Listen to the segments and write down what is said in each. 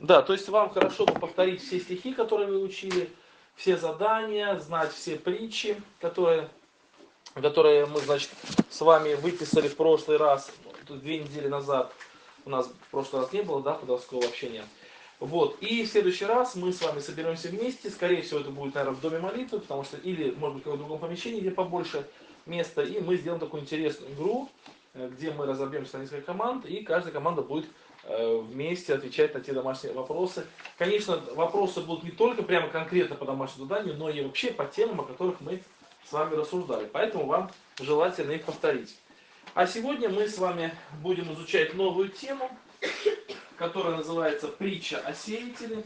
Да, то есть вам хорошо бы повторить все стихи, которые вы учили, все задания, знать все притчи, которые мы, значит, с вами выписали в прошлый раз, 2 недели назад. У нас в прошлый раз не было, да, подросткового общения. Вот, и в следующий раз мы с вами соберемся вместе, скорее всего это будет, наверное, в доме молитвы, потому что, или, может быть, в каком-то другом помещении, где побольше места, и мы сделаем такую интересную игру, где мы разобьемся на несколько команд, и каждая команда будет вместе отвечать на те домашние вопросы. Конечно, вопросы будут не только прямо конкретно по домашнему заданию, но и вообще по темам, о которых мы с вами рассуждали. Поэтому вам желательно их повторить. А сегодня мы с вами будем изучать новую тему, которая называется «Притча о сеятеле».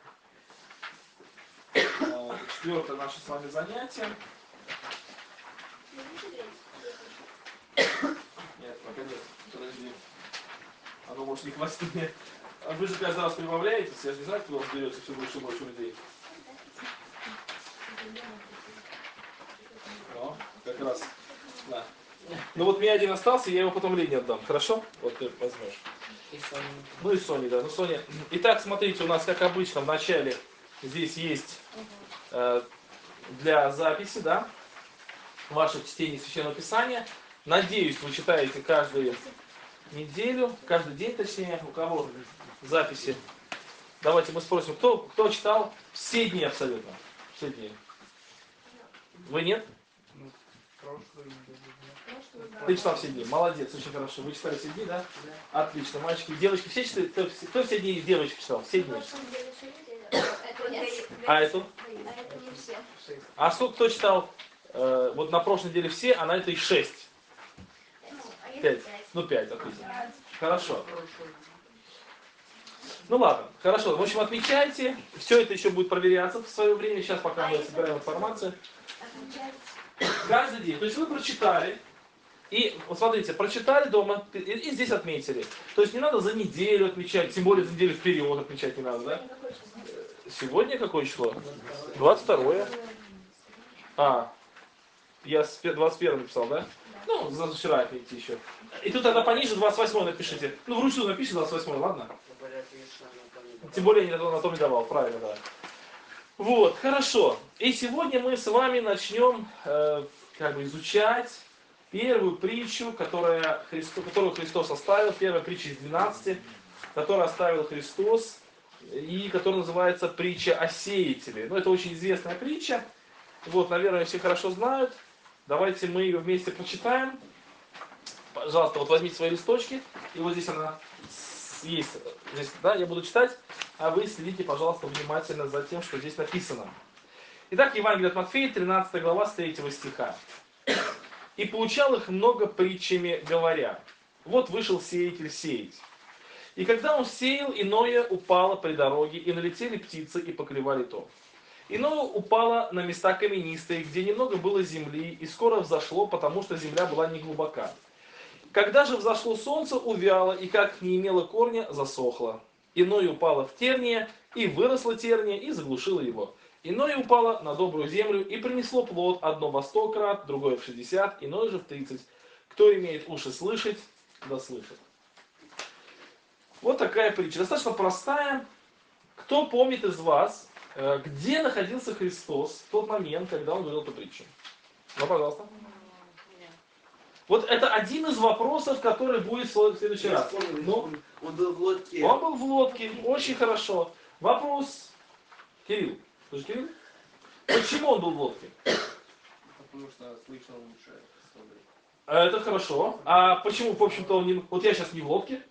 Четвертое наше с вами занятие. Нет, пока нет. Подожди. Оно может не хватит мне. А вы же каждый раз прибавляетесь, я же не знаю, кто у вас берется все больше и больше людей. О, как раз. Да. Ну вот мне один остался, я его потом Лене отдам. Хорошо? Вот ты возьмешь. Ну и Соне, да. Ну, Соня. Итак, смотрите, у нас, как обычно, в начале здесь есть для записи, да, ваше чтение Священного Писания. Надеюсь, вы читаете каждую неделю, каждый день, точнее, у кого записи. Давайте мы спросим, кто читал все дни абсолютно? Все дни. Вы нет? Ты читал все дни. Молодец, очень хорошо. Вы читали все дни, да? Отлично. Мальчики, девочки все читали? Кто все дни девочек читал? Все дни. А эту? А сколько кто читал? Вот на прошлой неделе все, а на этой 6. 5. Ну 5, отлично. Хорошо. Ну ладно, хорошо. В общем, отмечайте. Все это еще будет проверяться в свое время. Сейчас пока мы собираем информацию. Каждый день. То есть вы прочитали. И вот смотрите, прочитали дома и здесь отметили. То есть не надо за неделю отмечать, тем более за неделю вперед отмечать не надо, да? Сегодня какое число? 22-е. Я с 21 написал, да? Ну, за вчера отметьте еще. И тут тогда пониже 28 напишите. Ну, вручную напишите 28, ладно? Тем более я на том не давал, правильно, да. Вот, хорошо. И сегодня мы с вами начнем изучать первую притчу, которую Христос оставил, первая притча из 12, которую оставил Христос, и которая называется притча о сеятеле. Ну, это очень известная притча. Вот, наверное, все хорошо знают. Давайте мы ее вместе почитаем. Пожалуйста, вот возьмите свои листочки, и вот здесь она есть. Здесь, да, я буду читать, а вы следите, пожалуйста, внимательно за тем, что здесь написано. Итак, Евангелие от Матфея, 13 глава, с 3 стиха. «И поучал их много притчами, говоря, вот вышел сеятель сеять. И когда он сеял, иное упало при дороге, и налетели птицы, и поклевали то. Иное упало на места каменистые, где немного было земли, и скоро взошло, потому что земля была не глубока. Когда же взошло солнце, увяло, и как не имело корня, засохло. Иное упало в терние, и выросло терние, и заглушило его. Иное упало на добрую землю, и принесло плод, одно во 100 крат, другое в 60, иное же в 30. Кто имеет уши слышать, да слышит». Вот такая притча. Достаточно простая. Кто помнит из вас, где находился Христос в тот момент, когда он говорил эту притчу? Ну, пожалуйста. Вот это один из вопросов, который будет в следующий раз. Ну, он был в лодке. Он был в лодке, очень хорошо. Вопрос. Кирилл. Слушай, Кирилл? Почему он был в лодке? Потому что слышал лучше. Это хорошо. А почему, в общем-то, он не... Вот я сейчас не в лодке.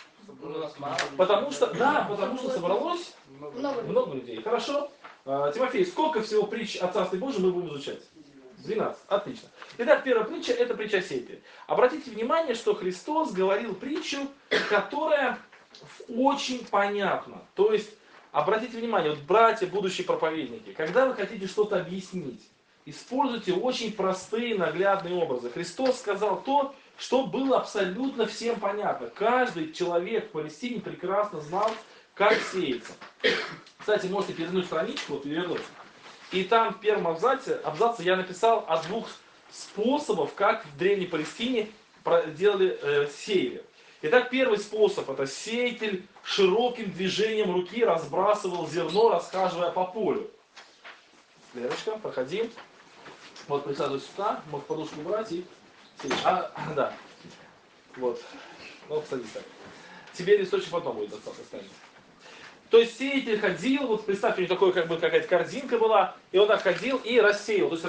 Потому что собралось много людей. Хорошо. Тимофей, сколько всего притч о Царстве Божьем мы будем изучать? 12. Отлично. Итак, первая притча – это притча о сеятеле. Обратите внимание, что Христос говорил притчу, которая очень понятна. То есть, обратите внимание, вот братья, будущие проповедники, когда вы хотите что-то объяснить, используйте очень простые, наглядные образы. Христос сказал то, что было абсолютно всем понятно. Каждый человек в Палестине прекрасно знал, как сеяться. Кстати, можете перевернуть страничку, перевернуть. И там в первом абзаце я написал о 2 способах, как в Древней Палестине сеяли. Итак, первый способ, это сеятель широким движением руки разбрасывал зерно, расхаживая по полю. Лерочка, проходи. Вот, присаживайся сюда, может подушку убрать и сидеть. Да. Вот. Ну, садись так. Тебе листочек потом будет достаточно. То есть сеятель ходил, вот представьте, у него такой, как бы какая-то корзинка была, и он так ходил и рассеял, то есть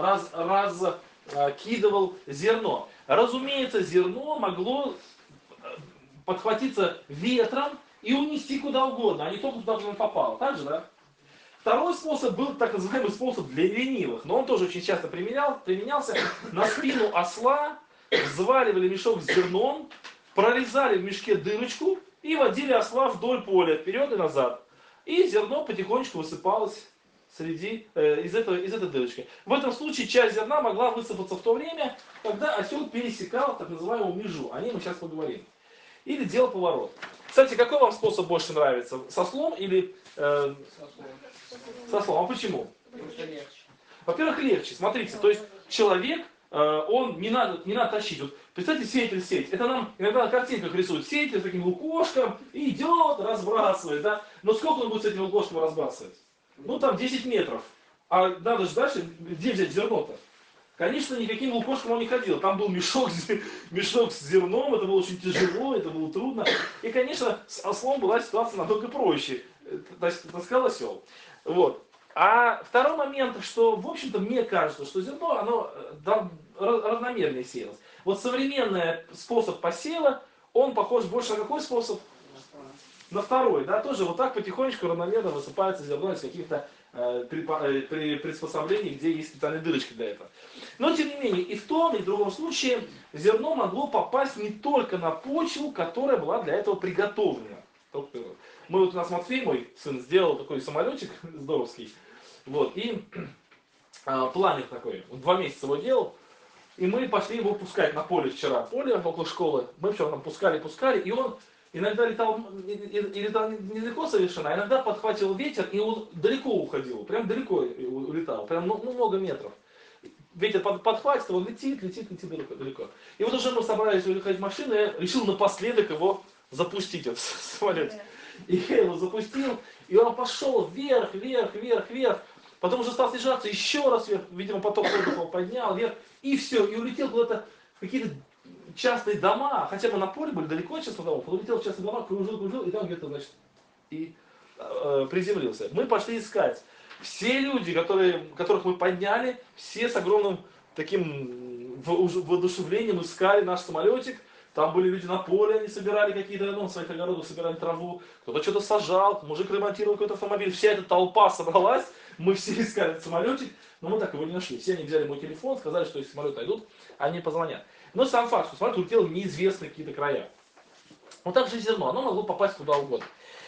раскидывал зерно. Разумеется, зерно могло подхватиться ветром и унести куда угодно, а не только туда, куда он попал. Так же, да? Второй способ был так называемый способ для ленивых, но он тоже очень часто применялся. На спину осла взваливали мешок с зерном, прорезали в мешке дырочку и водили осла вдоль поля, вперед и назад. И зерно потихонечку высыпалось из этой дырочки. В этом случае часть зерна могла высыпаться в то время, когда осел пересекал так называемую межу. О ней мы сейчас поговорим. Или делал поворот. Кстати, какой вам способ больше нравится? Со слом или со слом? А почему? Потому что легче. Во-первых, легче. Смотрите, то есть человек, он не надо тащить. Вот, представьте, сеятель сеять. Это нам иногда на картинках рисуют. Сеятель с таким лукошком и идет, разбрасывает. Да? Но сколько он будет с этим лукошком разбрасывать? Ну там 10 метров. А надо же дальше, где взять зерно-то? Конечно, никаким лукошком он не ходил. Там был мешок с зерном, это было очень тяжело, это было трудно. И, конечно, с ослом была ситуация намного проще. Таскал осел. Вот. А второй момент, что, в общем-то, мне кажется, что зерно, оно равномернее сеялось. Вот современный способ посева, он похож больше на какой способ? На второй, да, тоже вот так потихонечку равномерно высыпается зерно из каких-то приспособлений, где есть специальные дырочки для этого. Но, тем не менее, и в том, и в другом случае зерно могло попасть не только на почву, которая была для этого приготовлена. Мы вот у нас Матфей, мой сын, сделал такой самолетик здоровский, вот, и планер такой, он 2 месяца его делал, и мы пошли его пускать на поле вчера, поле около школы, мы вчера там пускали, и он иногда летал недалеко совершенно, а иногда подхватил ветер, и он далеко уходил, прям далеко улетал, прям много метров. Ветер подхватит, он летит далеко. И вот уже мы собрались уехать в машину, я решил напоследок его запустить в самолете. И я его запустил, и он пошел вверх. Потом уже стал снижаться еще раз вверх, видимо, поток воздуха поднял вверх, и все, и улетел куда-то в какие-то частные дома, хотя мы на поле были далеко от частных домов, он улетел в частные дома, кружил, и там где-то, значит, и приземлился. Мы пошли искать. Все люди, которых мы подняли, все с огромным таким воодушевлением искали наш самолетик. Там были люди на поле, они собирали какие-то, в своих огородах собирали траву, кто-то что-то сажал, мужик ремонтировал какой-то автомобиль. Вся эта толпа собралась, мы все искали этот самолетик, но мы так его не нашли. Все они взяли мой телефон, сказали, что если самолет найдут, они позвонят. Но сам факт, что самолет улетел в неизвестные какие-то края. Вот так же и зерно, оно могло попасть куда угодно.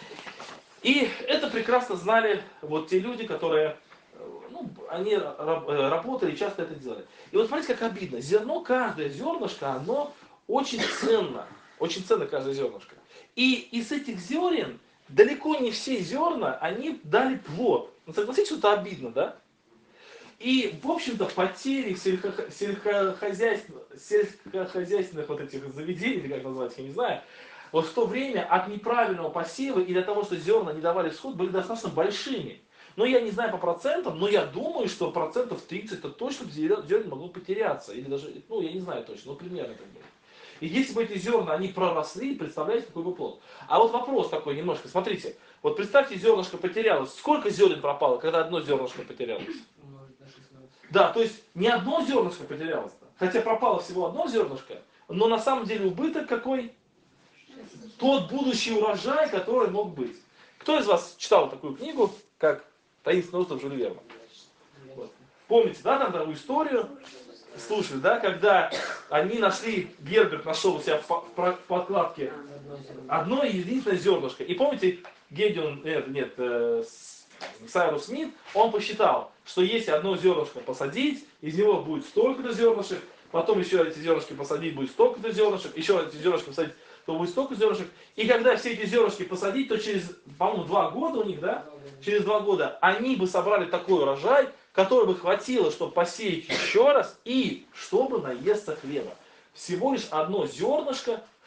И это прекрасно знали вот те люди, которые, они работали и часто это делали. И вот смотрите, как обидно. Зерно, каждое зернышко, оно очень ценно каждое зернышко. И из этих зерен далеко не все зерна, они дали плод. Ну, согласитесь, что это обидно, да? И, в общем-то, потери сельскохозяйственных вот этих заведений, или как назвать, я не знаю, вот в то время от неправильного посева и для того, что зерна не давали всход, были достаточно большими. Но я не знаю по процентам, но я думаю, что процентов 30 это точно зерен могло потеряться. Или даже, я не знаю точно, но примерно так было. И если бы эти зерна, они проросли, представляете, какой бы плод. А вот вопрос такой немножко, смотрите. Вот представьте, зернышко потерялось. Сколько зерен пропало, когда одно зернышко потерялось? Да, то есть не одно зернышко потерялось. Хотя пропало всего одно зернышко, но на самом деле убыток какой? Тот будущий урожай, который мог быть. Кто из вас читал такую книгу, как «Таинственный остров Жюля Верна»? Вот. Помните, да, там такую историю? Слушали, да, когда они Герберт нашел у себя в подкладке одно единственное зернышко. И помните, Сайрус Смит, он посчитал, что если одно зернышко посадить, из него будет столько-то зернышек, потом еще эти зернышки посадить, будет столько-то зернышек, еще эти зернышки посадить, то будет столько зернышек. И когда все эти зернышки посадить, то через, по-моему, 2 года у них, да? Через 2 года они бы собрали такой урожай, который бы хватило, чтобы посеять еще раз и чтобы наесться хлеба. Всего лишь одно зернышко,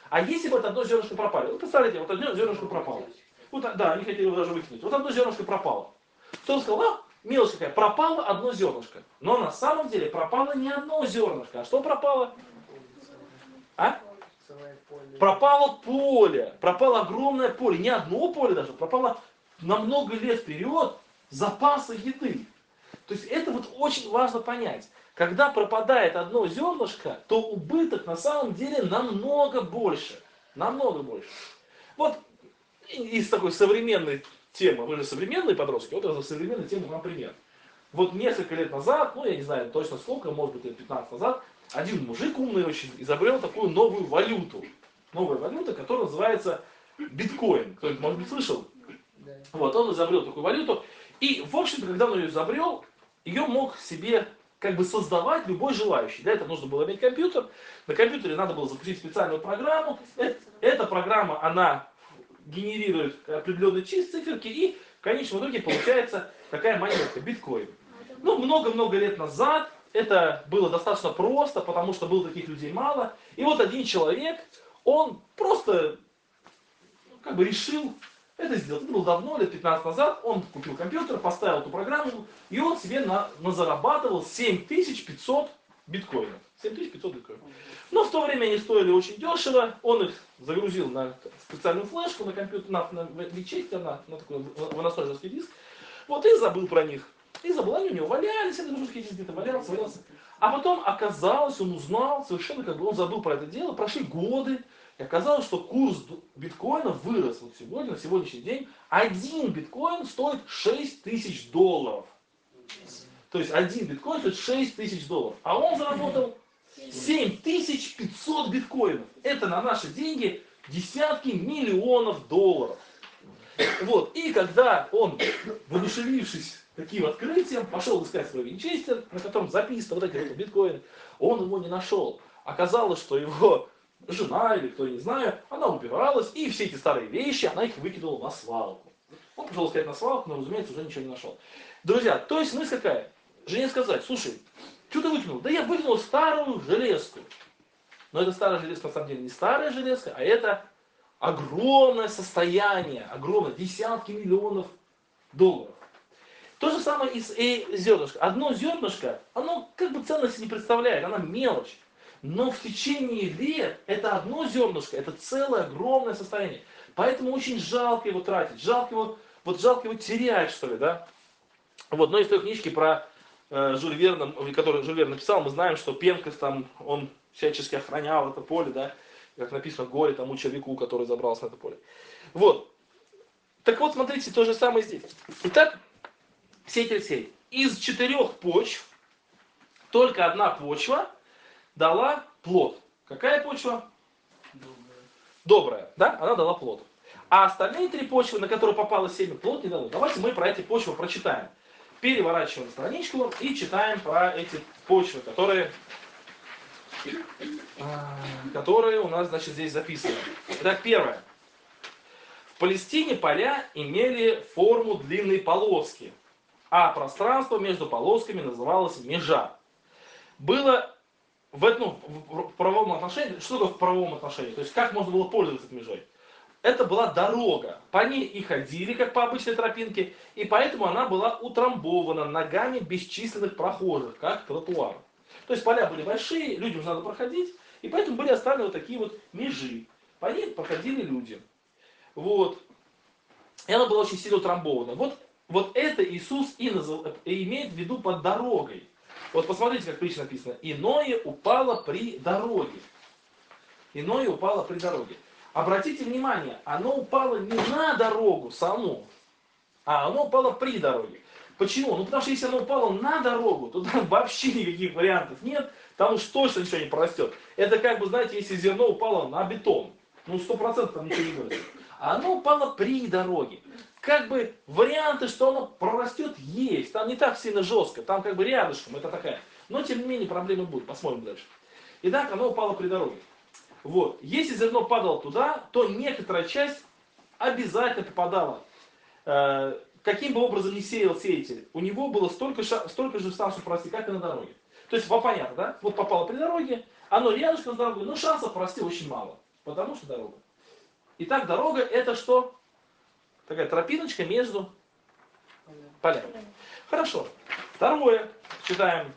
А если бы это одно зернышко пропало? Вот представляете, вот одно зернышко пропало. Вот, да, они хотели его даже выкинуть. Вот одно зернышко пропало. Что он сказал? А, мелочь какая, пропало одно зернышко. Но на самом деле пропало не одно зернышко. А что пропало? А? Пропало поле. Пропало огромное поле. Не одно поле даже. Пропало на много лет вперед запасы еды. То есть это вот очень важно понять. Когда пропадает одно зернышко, то убыток на самом деле намного больше. Намного больше. Вот из такой современной темы, вы же современные подростки, вот из современной темы вам пример. Вот несколько лет назад, ну я не знаю точно сколько, может быть лет 15 назад, один мужик умный очень изобрел такую новую валюту. Новая валюта, которая называется биткоин. Кто-нибудь, может быть, слышал? Вот, он изобрел такую валюту. И, в общем-то, когда он ее изобрел, ее мог себе как бы создавать любой желающий. Для этого нужно было иметь компьютер. На компьютере надо было запустить специальную программу. Эта программа, она генерирует определенные циферки, и в конечном итоге получается такая монетка, биткоин. Ну, много-много лет назад это было достаточно просто, потому что было таких людей мало. И вот один человек, он просто как бы решил это сделать. Это было давно, лет 15 назад. Он купил компьютер, поставил эту программу, и он себе назарабатывал 7500 биткоинов. 7500 биткоинов. Но в то время они стоили очень дешево. Он их загрузил на специальную флешку, на компьютер, на вичестер, на такой выносной жесткий диск. Вот и забыл про них. И забыл, они у него валялись, этот жесткий диск где-то валялся. А потом оказалось, он узнал, совершенно как бы он забыл про это дело, прошли годы. И оказалось, что курс биткоина вырос вот сегодня, на сегодняшний день. Один биткоин стоит $6000. То есть один биткоин стоит $6000. А он заработал 7500 биткоинов. Это на наши деньги десятки миллионов долларов. Вот. И когда он, воодушевившись таким открытием, пошел искать свой винчестер, на котором записаны вот эти вот биткоины, он его не нашел. Оказалось, что его жена или кто, не знаю, она убиралась, и все эти старые вещи, она их выкинула на свалку. Он пошел искать на свалку, но, разумеется, уже ничего не нашел. Друзья, то есть мысль какая? Жене сказать, слушай, что ты выкинул? Да я выкинул старую железку. Но эта старая железка на самом деле не старая железка, а это огромное состояние, огромное, десятки миллионов долларов. То же самое и с зернышком. Одно зернышко, оно как бы ценности не представляет, она мелочь. Но в течение лет это одно зернышко, это целое огромное состояние. Поэтому очень жалко его тратить, жалко его терять, что ли, да. Вот, но из той книжки про Жюль Верна, которую Жюль Верн написал, мы знаем, что Пенкас там, он всячески охранял это поле, да, как написано, горе тому человеку, который забрался на это поле. Вот. Так вот, смотрите, то же самое здесь. Итак, сеятель. Из 4 почв только одна почва дала плод. Какая почва? Добрая, да? Она дала плод. А остальные 3 почвы, на которые попало семя, плод не дало. Давайте мы про эти почвы прочитаем. Переворачиваем страничку и читаем про эти почвы, которые у нас, значит, здесь записаны. Итак, первое. В Палестине поля имели форму длинной полоски, а пространство между полосками называлось межа. Было в правовом отношении, что такое в правовом отношении? То есть как можно было пользоваться этой межой? Это была дорога, по ней и ходили, как по обычной тропинке, и поэтому она была утрамбована ногами бесчисленных прохожих, как тротуар. То есть поля были большие, людям надо проходить, и поэтому были оставлены вот такие вот межи. По ней проходили люди. Вот. И она была очень сильно утрамбована. Вот это Иисус и имеет в виду под дорогой. Вот посмотрите, как притча написано. Иное упало при дороге. Иное упало при дороге. Обратите внимание, оно упало не на дорогу саму, а оно упало при дороге. Почему? Ну потому что если оно упало на дорогу, то там вообще никаких вариантов нет, там уж точно ничего не прорастет. Это как бы, знаете, если зерно упало на бетон, ну 100% там ничего не вырастет. А оно упало при дороге. Как бы варианты, что оно прорастет, есть. Там не так сильно жестко, там как бы рядышком, это такая. Но тем не менее проблемы будут, посмотрим дальше. Итак, оно упало при дороге. Вот. Если зерно падало туда, то некоторая часть обязательно попадала. Каким бы образом ни сеял сеятель, у него было столько же шансов прорасти, как и на дороге. То есть, понятно, да? Вот попало при дороге, оно рядышком с дорогой, но шансов прорасти очень мало. Потому что дорога. Итак, дорога это что? Такая тропиночка между полями. Хорошо. Второе. Читаем.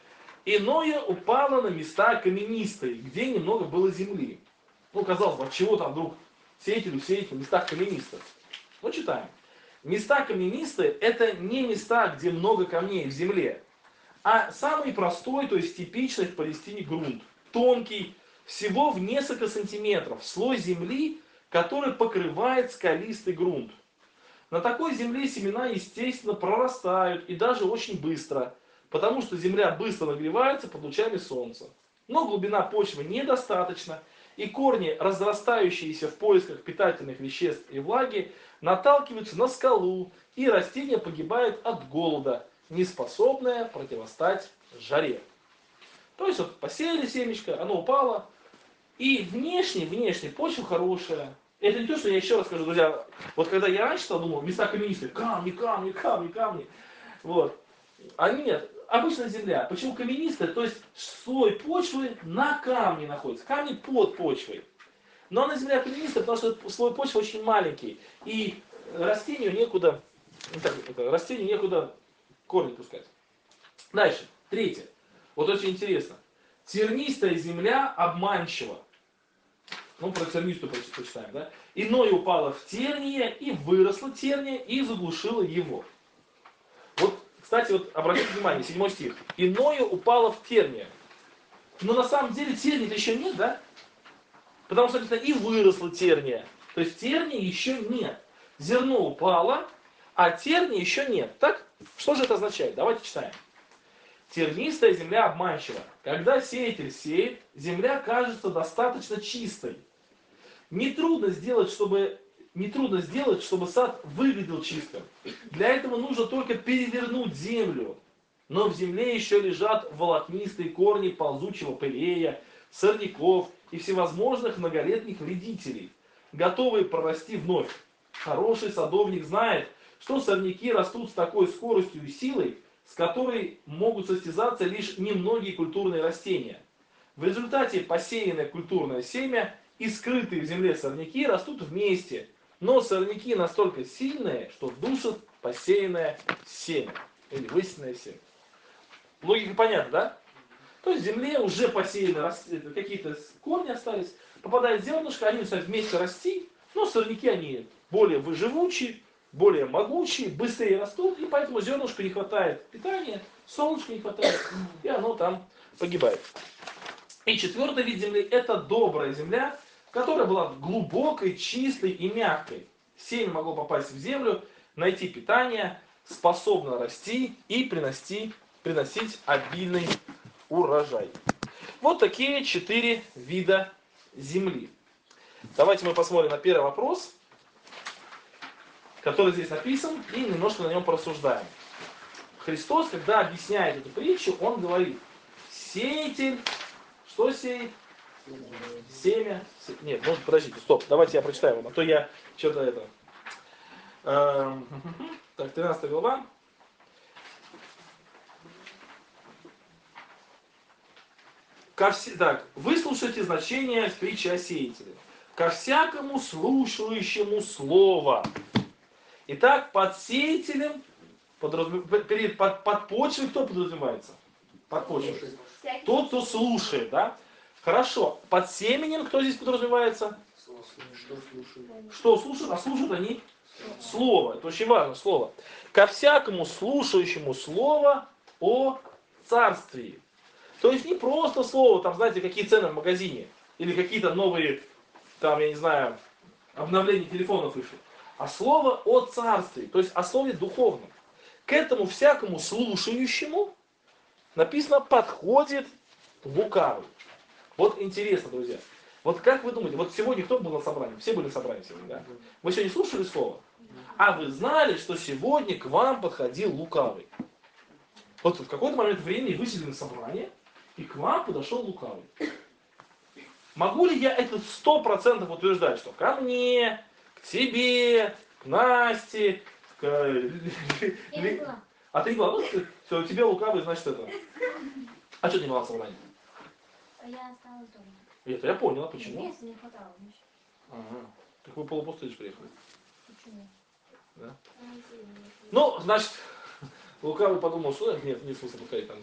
Иное упало на места каменистые, где немного было земли. Ну, казалось бы, от чего там вдруг сеятелю сеять на местах каменистых? Ну, читаем. Места каменистые это не места, где много камней в земле, а самый простой, то есть типичный в Палестине грунт. Тонкий, всего в несколько сантиметров, слой земли, который покрывает скалистый грунт. На такой земле семена, естественно, прорастают и даже очень быстро, потому что земля быстро нагревается под лучами солнца. Но глубина почвы недостаточна, и корни, разрастающиеся в поисках питательных веществ и влаги, наталкиваются на скалу, и растение погибает от голода, не способное противостать жаре. То есть вот посеяли семечко, оно упало, и внешне почва хорошая. Это не то, что я еще раз скажу, друзья, вот когда я раньше думал, места каменистые, камни, вот. А нет, обычная земля. Почему каменистая? То есть слой почвы на камне находится, камни под почвой. Но она земля каменистая, потому что слой почвы очень маленький, и растению некуда, растению некуда корни пускать. Дальше, третье. Вот очень интересно. Тернистая земля обманчива. Ну, про тернистую почитаем, да? Иное упало в терние, и выросло терние, и заглушило его. Вот, кстати, вот обратите внимание, 7 стих. Иное упало в терние. Но на самом деле терния-то еще нет, да? Потому что, написано, и выросло терния. То есть терния еще нет. Зерно упало, а терния еще нет. Так? Что же это означает? Давайте читаем. Тернистая земля обманчива. Когда сеятель сеет, земля кажется достаточно чистой. Нетрудно сделать, чтобы сад выглядел чистым. Для этого нужно только перевернуть землю. Но в земле еще лежат волокнистые корни ползучего пылея, сорняков и всевозможных многолетних вредителей, готовые прорасти вновь. Хороший садовник знает, что сорняки растут с такой скоростью и силой, с которой могут состязаться лишь немногие культурные растения. В результате посеянное культурное семя и скрытые в земле сорняки растут вместе, но сорняки настолько сильные, что душат посеянное семя или высеянное семя. Логика понятна, да? То есть в земле уже посеяны какие-то корни остались, попадает зернышко, они начинают вместе расти, но сорняки они более живучие, более могучие, быстрее растут, и поэтому зернышку не хватает питания, солнышка не хватает, и оно там погибает. И четвертый вид земли – это добрая земля, которая была глубокой, чистой и мягкой. Семя могло попасть в землю, найти питание, способно расти и приносить обильный урожай. Вот такие 4 вида земли. Давайте мы посмотрим на первый вопрос, который здесь написан, и немножко на нем порассуждаем. Христос, когда объясняет эту притчу, он говорит, сеятель, что сеет? Семя. Нет, ну подождите, стоп, давайте я прочитаю вам, а то я что-то это... Так, 13 глава. Так, выслушайте значение притчи о сеятеле. Ко всякому слушающему слово. Итак, под сеятелем, под почвой кто подразумевается? Под почвой. Тот, кто слушает, да? Хорошо. Под семенем кто здесь подразумевается? Что слушают? А слушают они слово. Это очень важно, слово. Ко всякому слушающему слово о царствии. То есть не просто слово, там, знаете, какие цены в магазине, или какие-то новые, там, я не знаю, обновления телефонов вышли, а слово о царстве, то есть о слове духовном. К этому всякому слушающему написано подходит лукавый. Вот интересно, друзья. Вот как вы думаете, вот сегодня кто был на собрании? Все были на собрании сегодня, да? Вы сегодня слушали слово? А вы знали, что сегодня к вам подходил лукавый? Вот в какой-то момент времени вы сидели на собрании, и к вам подошел лукавый. Могу ли я это 100% утверждать, что ко мне, к тебе, к Насте, к... А ты не была? Ну, все, у тебя лукавый, значит это. А что ты не была на собрании? Я осталась дома. Это я понял, а почему? Места не хватало. Ага. Так вы полупустые же приехали. Почему? Да? Ну, значит, лукавый подумал, что нет смысла подходить там.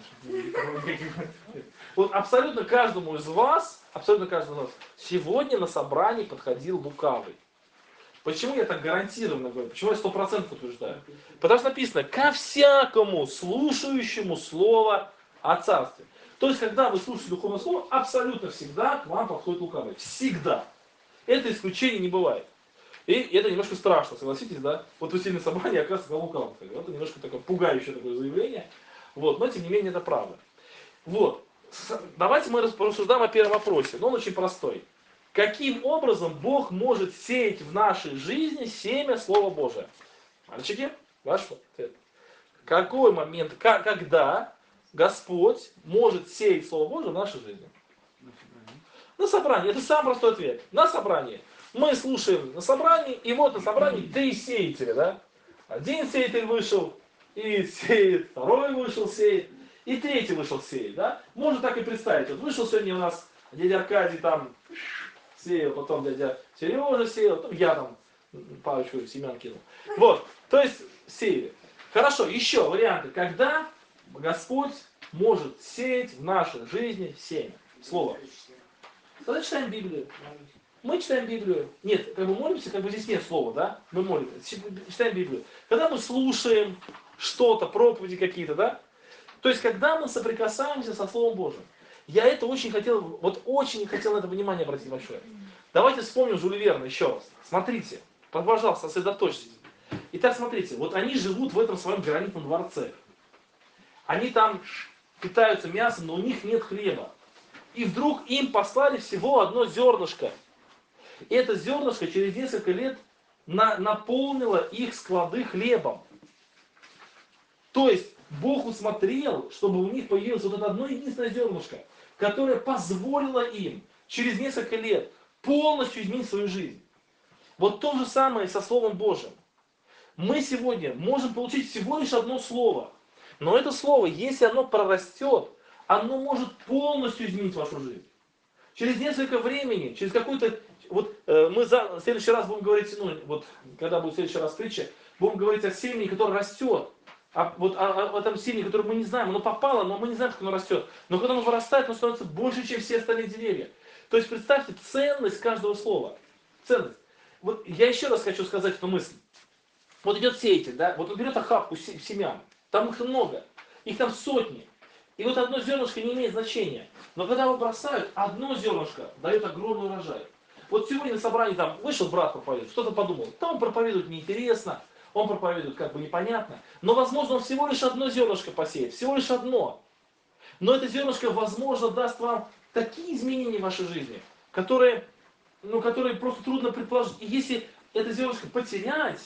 Вот абсолютно каждому из вас сегодня на собрании подходил лукавый. Почему я так гарантированно говорю? Почему я 100% утверждаю? Потому что написано, ко всякому слушающему слово о царстве. То есть, когда вы слушаете духовное слово, абсолютно всегда к вам подходит лукавый. Всегда. Это исключение не бывает. И это немножко страшно, согласитесь, да? Вот вы сели на собрании, оказывается, на лукавом. Это немножко такое пугающее такое заявление. Вот, но тем не менее это правда. Вот. Давайте мы порассуждаем о первом вопросе. Но он очень простой. Каким образом Бог может сеять в нашей жизни семя Слова Божия? Мальчики, ваш ответ. Какой момент, когда Господь может сеять Слово Божие в нашей жизни? На собрании. Это самый простой ответ. На собрании. Мы слушаем на собрании, и вот на собрании 3 сеятеля, да? Один сеятель вышел и сеет, второй вышел сеет, и третий вышел сеять, да? Можно так и представить. Вот вышел сегодня у нас дядя Аркадий там сеял, потом дядя Сережа сеял, потом я там парочку семян кинул. Вот, то есть сеяли. Хорошо, еще варианты. Когда Господь может сеять в нашей жизни семя? Слово. Когда читаем Библию. Мы читаем Библию. Нет, как бы молимся, как бы здесь нет слова, да? Мы молимся, читаем Библию. Когда мы слушаем что-то, проповеди какие-то, да? То есть, когда мы соприкасаемся со Словом Божьим. Я это очень хотел, вот очень хотел на это внимание обратить большое. Давайте вспомним Жюля Верна еще раз. Смотрите, пожалуйста, сосредоточьтесь. Итак, смотрите, вот они живут в этом своем гранитном дворце. Они там питаются мясом, но у них нет хлеба. И вдруг им послали всего одно зернышко. И это зернышко через несколько лет наполнило их склады хлебом. То есть Бог усмотрел, чтобы у них появилось вот это одно единственное зернышко, которое позволило им через несколько лет полностью изменить свою жизнь. Вот то же самое со Словом Божьим. Мы сегодня можем получить всего лишь одно слово. Но это слово, если оно прорастет, оно может полностью изменить вашу жизнь. Через несколько времени, через какой-то... Вот мы в следующий раз будем говорить, ну вот когда будет в следующий раз притча, будем говорить о семени, которое растет. О этом семени, которое мы не знаем. Оно попало, но мы не знаем, как оно растет. Но когда оно вырастает, оно становится больше, чем все остальные деревья. То есть представьте ценность каждого слова. Ценность. Вот я еще раз хочу сказать эту мысль. Вот идет сеятель, да, вот он берет охапку семян, там их много, их там сотни. И вот одно зернышко не имеет значения. Но когда его бросают, одно зернышко дает огромный урожай. Вот сегодня на собрании там вышел брат проповедует, что-то подумал, там он проповедует неинтересно, он проповедует как бы непонятно, но возможно он всего лишь одно зернышко посеет, всего лишь одно. Но это зернышко, возможно, даст вам такие изменения в вашей жизни, которые просто трудно предположить. И если это зернышко потерять,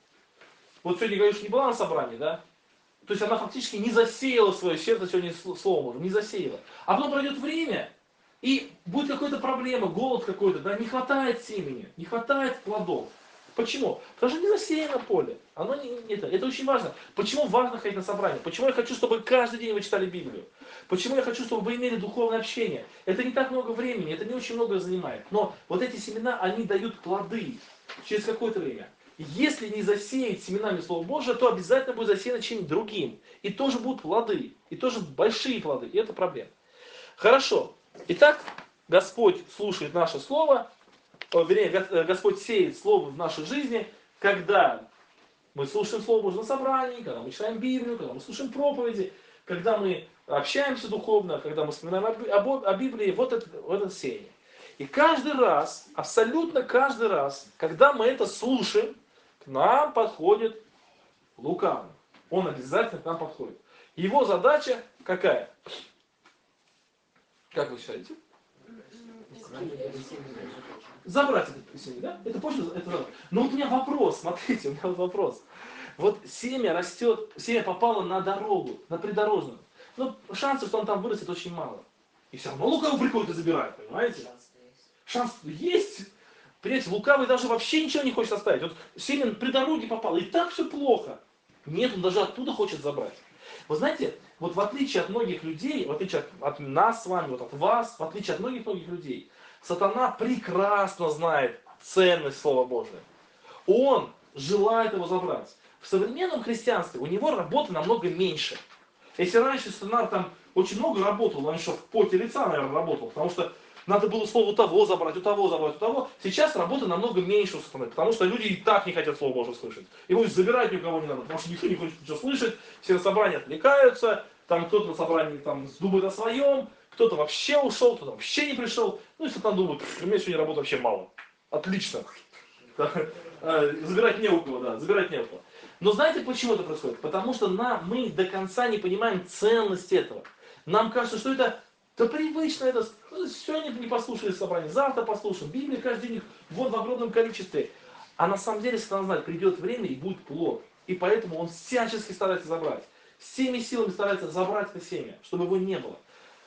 вот сегодня, говоришь, не была на собрании, да? То есть она фактически не засеяла свое сердце сегодня словом, не засеяла. А потом пройдет время, и будет какая-то проблема, голод какой-то, да, не хватает семени, не хватает плодов. Почему? Потому что не засеяно поле. Оно это очень важно. Почему важно ходить на собрание? Почему я хочу, чтобы каждый день вы читали Библию? Почему я хочу, чтобы вы имели духовное общение? Это не так много времени, это не очень много занимает. Но вот эти семена, они дают плоды через какое-то время. Если не засеять семенами Слова Божия, то обязательно будет засеяно чем-нибудь другим. И тоже будут плоды. И тоже большие плоды. И это проблема. Хорошо. Итак, Господь слушает наше Слово. Вернее, Господь сеет Слово в нашей жизни, когда мы слушаем Слово Божие на собрании, когда мы читаем Библию, когда мы слушаем проповеди, когда мы общаемся духовно, когда мы вспоминаем о Библии. Вот это сеяние. И каждый раз, абсолютно каждый раз, когда мы это слушаем, к нам подходит лукавый. Он обязательно к нам подходит. Его задача какая? Как вы считаете? Забрать это семя, да? Это почва, это забрать. Но вот у меня вопрос, смотрите, у меня вот вопрос. Вот семя растет, семя попало на дорогу, на придорожную. Но шансов, что он там вырастет, очень мало. И все равно лукавый приходит и забирает, понимаете? Шанс есть. Понимаете, лукавый даже вообще ничего не хочет оставить. Вот семя при дороге попало, и так все плохо. Нет, он даже оттуда хочет забрать. Вы знаете, вот в отличие от многих людей, в отличие от нас с вами, вот от вас, в отличие от многих-многих людей, сатана прекрасно знает ценность Слова Божия. Он желает его забрать. В современном христианстве у него работы намного меньше. Если раньше сатана там очень много работал, он еще в поте лица, наверное, работал, потому что надо было слово у того забрать, у того забрать, у того. Сейчас работы намного меньше у сатаны, потому что люди и так не хотят Слово Божие слышать. Его забирать никого не надо, потому что никто не хочет ничего слышать, все на собрании отвлекаются, там кто-то на собрании там, думает о своем, кто-то вообще ушел, кто-то вообще не пришел. Ну и сатана думает, у меня сегодня работы вообще мало. Отлично. Забирать не у кого, да, забирать не у кого. Но знаете, почему это происходит? Потому что мы до конца не понимаем ценность этого. Нам кажется, что это привычно, это сегодня не послушали собрание, завтра послушаем. Библия каждый день вот в огромном количестве. А на самом деле, сатана знает, придет время и будет плод. И поэтому он всячески старается забрать. Всеми силами старается забрать это семя, чтобы его не было.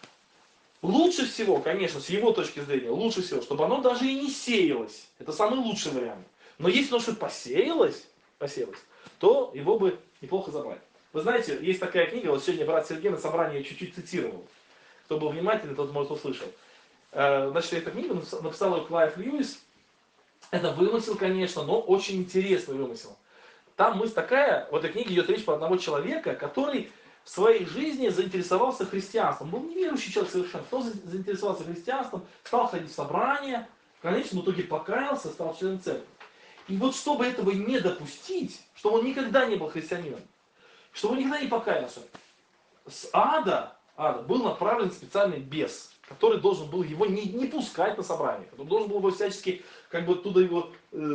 Лучше всего, конечно, с его точки зрения, лучше всего, чтобы оно даже и не сеялось. Это самый лучший вариант. Но если оно что-то посеялось, то его бы неплохо забрать. Вы знаете, есть такая книга, вот сегодня брат Сергей на собрании чуть-чуть цитировал. Кто был внимательный, тот, может, услышал. Значит, эту книгу написал ее Клайв Льюис. Это вымысел, конечно, но очень интересный вымысел. Там мысль такая, в этой книге идет речь про одного человека, который в своей жизни заинтересовался христианством. Был неверующий человек совершенно, кто заинтересовался христианством, стал ходить в собрания, в конечном итоге покаялся, стал членом церкви. И вот чтобы этого не допустить, чтобы он никогда не был христианином, чтобы он никогда не покаялся, с ада был направлен специальный бес, который должен был его не пускать на собрание, который должен был его всячески оттуда его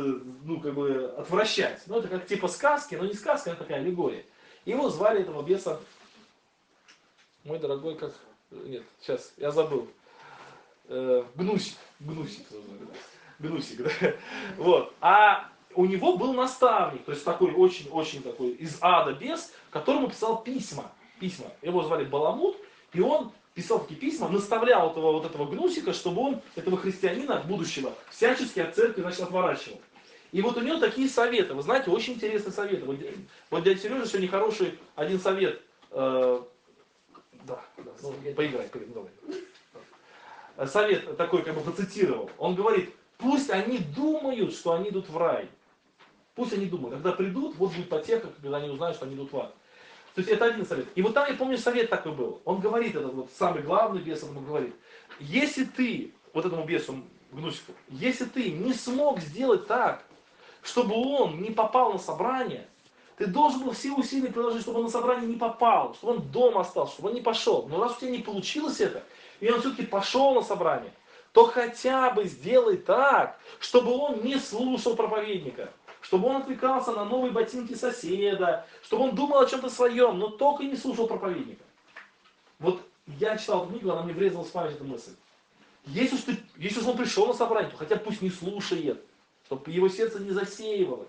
отвращать. Ну, это как типа сказки, но не сказка, это такая аллегория. Его звали, этого беса, мой дорогой, как... Нет, сейчас, я забыл. Гнусик. Гнусик, да. Вот. А у него был наставник, то есть такой очень такой из ада бес, которому писал письма. Его звали Баламут, и он писал такие письма, наставлял этого гнусика, чтобы он, этого христианина будущего, всячески от церкви, отворачивал. И вот у него такие советы, вы знаете, очень интересные советы. Вот дядя Сережа сегодня хороший один совет. Поиграй, давай. Совет такой, процитировал. Он говорит, пусть они думают, что они идут в рай. Пусть они думают. Когда придут, вот будет потеха, когда они узнают, что они идут в ад. То есть это один совет. И вот там, я помню, совет такой был. Он говорит, этот вот самый главный бес, он говорит, если ты, вот этому бесу, гнусику, если ты не смог сделать так, чтобы он не попал на собрание, ты должен был все усилия приложить, чтобы он на собрание не попал, чтобы он дома остался, чтобы он не пошел. Но раз у тебя не получилось это, и он все-таки пошел на собрание, то хотя бы сделай так, чтобы он не слушал проповедника, чтобы он отвлекался на новые ботинки соседа, чтобы он думал о чем-то своем, но только не слушал проповедника. Вот я читал эту книгу, она мне врезалась в память, эта мысль. Если уж он пришел на собрание, то хотя бы пусть не слушает, чтобы его сердце не засеивалось.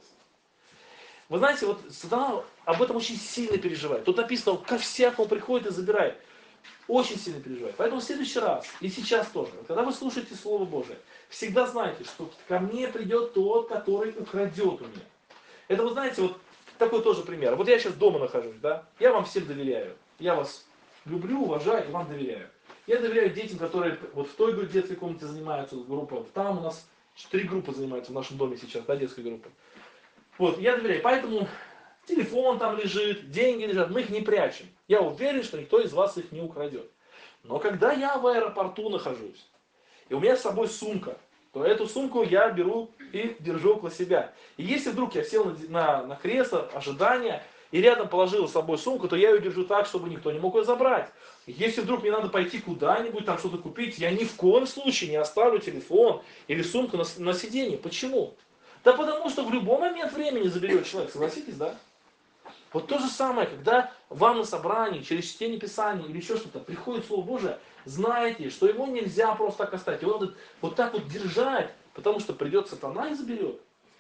Вы знаете, вот сатана об этом очень сильно переживает. Тут написано, ко всякому приходит и забирает. Очень сильно переживает. Поэтому в следующий раз, и сейчас тоже, когда вы слушаете Слово Божие, всегда знайте, что ко мне придет тот, который украдет у меня. Это, вы знаете, вот такой тоже пример. Вот я сейчас дома нахожусь, да, я вам всем доверяю. Я вас люблю, уважаю и вам доверяю. Я доверяю детям, которые вот в той детской комнате занимаются, группа. Там у нас 3 группы занимаются в нашем доме сейчас, да, детской группы. Вот, я доверяю. Поэтому телефон там лежит, деньги лежат, мы их не прячем. Я уверен, что никто из вас их не украдет. Но когда я в аэропорту нахожусь, и у меня с собой сумка, то эту сумку я беру и держу около себя. И если вдруг я сел на кресло, ожидания, и рядом положил с собой сумку, то я ее держу так, чтобы никто не мог ее забрать. Если вдруг мне надо пойти куда-нибудь, там что-то купить, я ни в коем случае не оставлю телефон или сумку на сиденье. Почему? Да потому что в любой момент времени заберет человек, согласитесь, да? Вот то же самое, когда вам на собрании, через чтение Писания или еще что-то, приходит Слово Божие, знайте, что его нельзя просто так оставить. Его надо вот так вот держать, потому что придет сатана и заберет.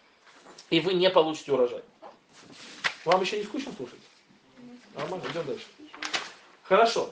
И вы не получите урожай. Вам еще не скучно слушать? Нормально, идем дальше. Хорошо.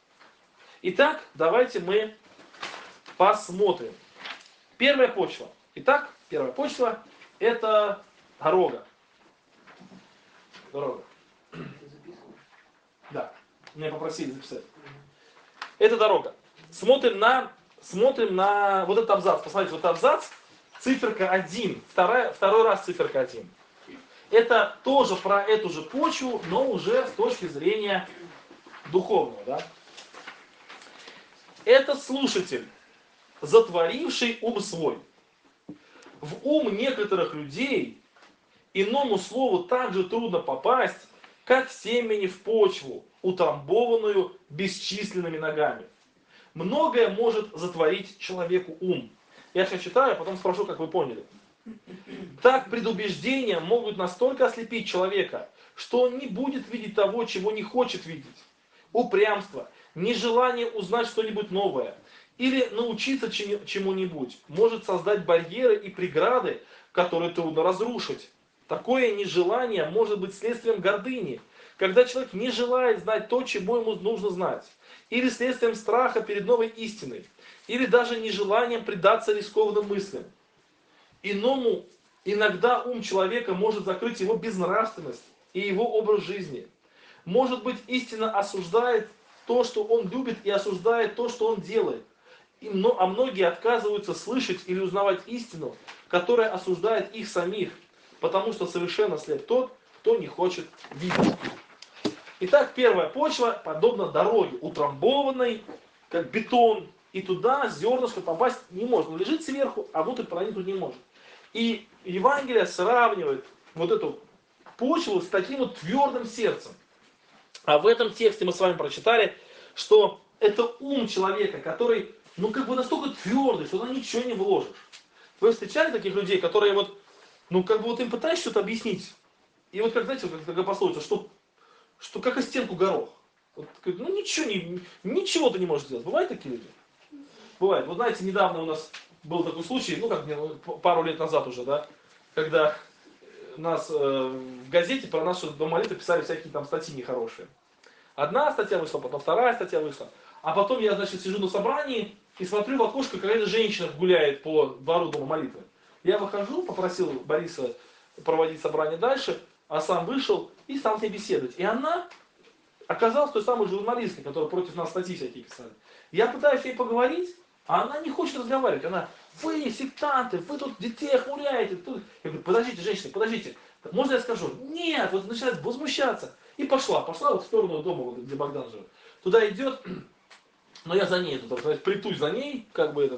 Итак, давайте мы посмотрим. Первая почва. Итак, первая почва – это дорога. Дорога. Да. Меня попросили записать. Это дорога. Смотрим на вот этот абзац. Посмотрите, вот абзац, циферка 1. Второй раз циферка 1. Это тоже про эту же почву, но уже с точки зрения духовного. Да? Это слушатель, затворивший ум свой. В ум некоторых людей иному слову так же трудно попасть, как семени в почву, утрамбованную бесчисленными ногами. Многое может затворить человеку ум. Я сейчас читаю, а потом спрошу, как вы поняли. Так предубеждения могут настолько ослепить человека, что он не будет видеть того, чего не хочет видеть. Упрямство, нежелание узнать что-нибудь новое или научиться чему-нибудь может создать барьеры и преграды, которые трудно разрушить. Такое нежелание может быть следствием гордыни, когда человек не желает знать то, чего ему нужно знать, или следствием страха перед новой истиной, или даже нежеланием предаться рискованным мыслям. Иному иногда ум человека может закрыть его безнравственность и его образ жизни. Может быть, истина осуждает то, что он любит, и осуждает то, что он делает. А многие отказываются слышать или узнавать истину, которая осуждает их самих, потому что совершенно слеп тот, кто не хочет видеть. Итак, первая почва подобна дороге, утрамбованной, как бетон, и туда зернышко попасть не может. Он лежит сверху, а внутрь проникнуть не может. И Евангелие сравнивает вот эту почву с таким вот твердым сердцем. А в этом тексте мы с вами прочитали, что это ум человека, который, настолько твердый, что туда ничего не вложишь. Вы встречали таких людей, которые им пытаешься что-то объяснить, и как, знаете, как такая пословица, что как о стенку горох. Ничего ты не можешь сделать. Бывают такие люди? Бывает. Вот знаете, недавно у нас был такой случай, пару лет назад уже, да, когда нас в газете про нашу Дом молитвы писали всякие там статьи нехорошие. Одна статья вышла, потом вторая статья вышла. А потом я, сижу на собрании и смотрю в окошко, какая-то женщина гуляет по двору Дома молитвы. Я выхожу, попросил Бориса проводить собрание дальше, а сам вышел и стал с ней беседовать. И она оказалась той самой журналисткой, которая против нас статьи всякие писали. Я пытаюсь ей поговорить, а она не хочет разговаривать. Она: вы сектанты, вы тут детей охмуряете. Я говорю: подождите, женщина, подождите. Можно я скажу? Нет, начинает возмущаться. И пошла в сторону дома, где Богдан живет. Туда идет, но я за ней, притусь за ней,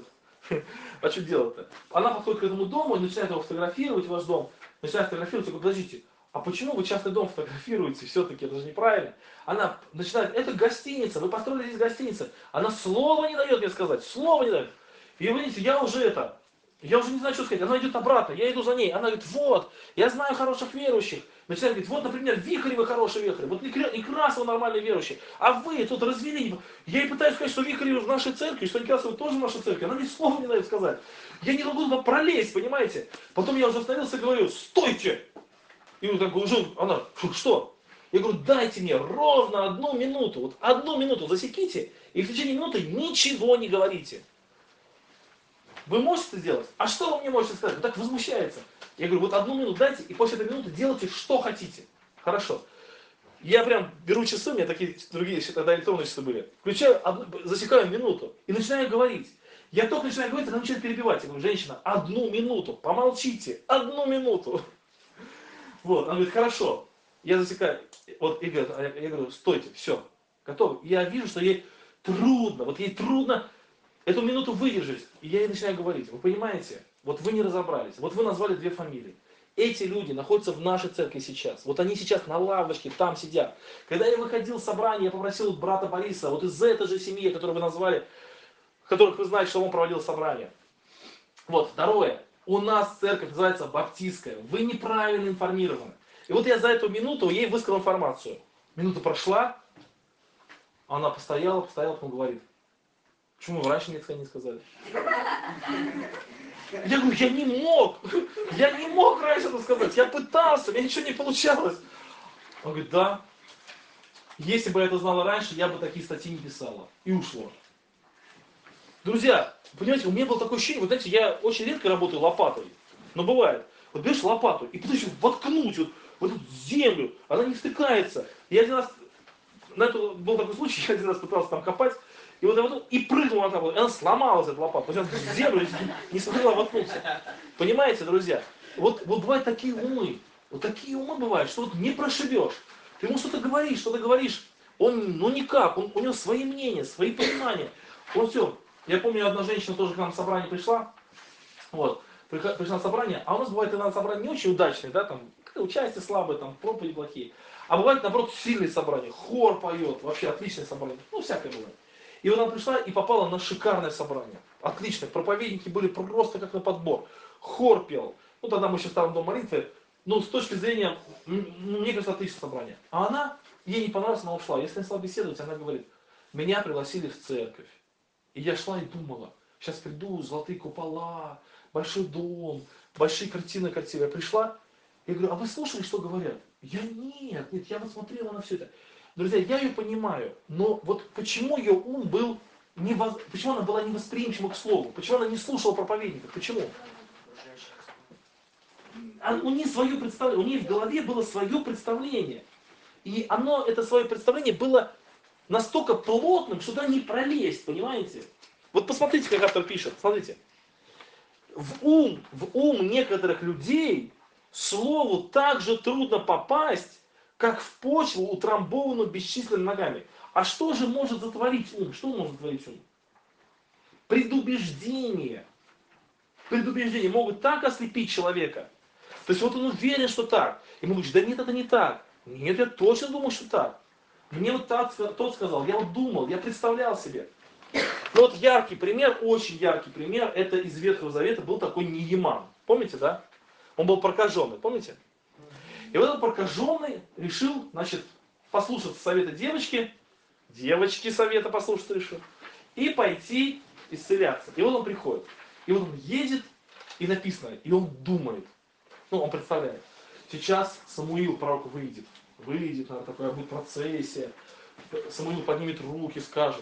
а что делать-то? Она подходит к этому дому и начинает его фотографировать, ваш дом. Начинает фотографировать, я говорю: подождите, а почему вы частный дом фотографируете? Все-таки это же неправильно. Она начинает: это гостиница, вы построили здесь гостиницу. Она слова не дает мне сказать, слова не дает. И вы видите, я уже не знаю, что сказать. Она идет обратно, я иду за ней. Она говорит: вот, я знаю хороших верующих. Начинает говорить: вот, например, Вихаревы хорошие верующие, вот Некрасова нормальные верующие. А вы тут развели. Я ей пытаюсь сказать, что Вихаревы в нашей церкви, что Некрасова тоже в нашей церкви. Она мне слова не дает сказать. Я не могу туда пролезть, понимаете? Потом я уже остановился и говорю: стойте! И она: что? Я говорю: дайте мне ровно 1 минуту, 1 минуту засеките, и в течение минуты ничего не говорите. Вы можете это сделать? А что вы мне можете сказать? Вы так возмущается. Я говорю: 1 минуту дайте, и после этой минуты делайте, что хотите. Хорошо. Я прям беру часы, у меня такие другие, тогда электронные часы были. Включаю, засекаю минуту и начинаю говорить. Я только начинаю говорить, она начинает перебивать. Я говорю: женщина, 1 минуту, помолчите, 1 минуту. Она говорит: хорошо. Я засекаю. Я говорю: стойте, все, готово. Я вижу, что ей трудно, ей трудно эту минуту выдержать. И я ей начинаю говорить: вы понимаете, вы не разобрались, вы назвали 2 фамилии. Эти люди находятся в нашей церкви сейчас. Они сейчас на лавочке, там сидят. Когда я выходил с собрания, я попросил брата Бориса, из этой же семьи, которую вы назвали, которых вы знаете, что он проводил собрание. Второе. У нас церковь называется баптистская. Вы неправильно информированы. И я за эту минуту ей высказал информацию. Минута прошла, она постояла, потом говорит: почему вы раньше мне это не сказали? Я говорю: я не мог раньше это сказать, я пытался, у меня ничего не получалось. Он говорит: да, если бы я это знала раньше, я бы такие статьи не писала. И ушло. Друзья, понимаете, у меня было такое ощущение, знаете, я очень редко работаю лопатой, но бывает. Берешь лопату и пытаешься воткнуть в эту землю, она не стыкается. Я один раз на это был такой случай, я один раз пытался там копать, и вот и прыгнула там, и она сломалась, эта лопата. То есть она в землю не смогла воткнуться. Понимаете, друзья? Вот бывают такие умы. Вот такие умы бывают, что вот не прошибешь. Ты ему что-то говоришь, он, ну никак, у него свои мнения, свои понимания. Он все. Я помню, одна женщина тоже к нам на собрание пришла, вот, пришла на собрание, а у нас бывает иногда собрания не очень удачные, да, там, участие слабые, там, проповеди плохие. А бывает, наоборот, сильные собрания, хор поет, вообще отличное собрание, ну, всякое бывает. И вот она пришла и попала на шикарное собрание. Отлично, проповедники были просто как на подбор. Хор пел. Ну, тогда мы еще в старом доме молитвы. Ну, с точки зрения, мне кажется, отличное собрание. А она, ей не понравилось, она ушла. Если я стал беседовать, она говорит, меня пригласили в церковь. И я шла и думала, сейчас приду, золотые купола, большой дом, большие картины красивые. Я пришла, я говорю, а вы слушали, что говорят? Я нет, я вот смотрела на все это. Друзья, я ее понимаю, но вот почему ее ум был, почему она была невосприимчива к слову, почему она не слушала проповедников, почему? У нее свое представление, у нее в голове было свое представление. И это свое представление было настолько плотным, что туда не пролезть, понимаете? Вот посмотрите, как автор пишет, смотрите. В ум некоторых людей слову так же трудно попасть, как в почву, утрамбованную бесчисленными ногами. А что же может затворить ум? Что может затворить ум? Предубеждения. Предубеждения могут так ослепить человека. То есть вот он уверен, что так. Ему говоришь, да нет, это не так. Нет, я точно думал, что так. Мне вот тот сказал, я вот думал, я представлял себе. Ну вот яркий пример, очень яркий пример, это из Ветхого Завета был такой Нееман. Помните, да? Он был прокаженный, помните? И вот этот прокаженный решил, значит, послушаться совета девочки совета послушаться решил, и пойти исцеляться. И вот он приходит, и вот он едет, и написано, и он думает, ну он представляет, сейчас Самуил, пророк, выйдет, наверное, такая будет процессия, Самуил поднимет руки, скажет,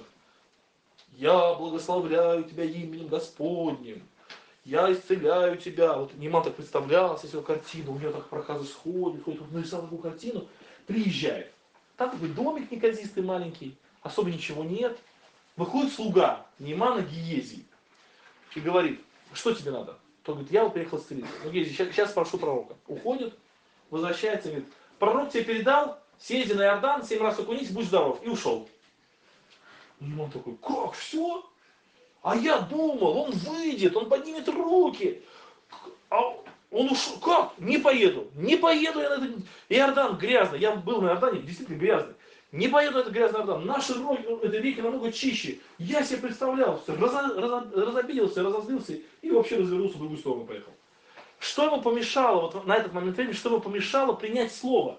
я благословляю тебя именем Господним, я исцеляю тебя. Вот Неман так представлял себе картину, у него так проказы сходит, вот нарисовал такую картину, приезжает. Там такой домик неказистый маленький, особо ничего нет. Выходит слуга Немана Гиезий и говорит, что тебе надо? Тот говорит, я вот приехал исцелиться. Ну, Гиезий, сейчас спрошу пророка. Уходит, возвращается, говорит, пророк тебе передал, съезди на Иордан, 7 раз окунись, будь здоров. И ушел. Неман такой, как, все? А я думал, он выйдет, он поднимет руки. А он ушел. Как? Не поеду. Не поеду я на этот Иордан грязный. Я был на Иордане, действительно грязный. Не поеду на этот грязный Иордан. Наши реки намного чище. Я себе представлял, все, разобиделся, разозлился и вообще развернулся в другую сторону поехал. Что ему помешало, вот на этот момент времени, что ему помешало принять слово?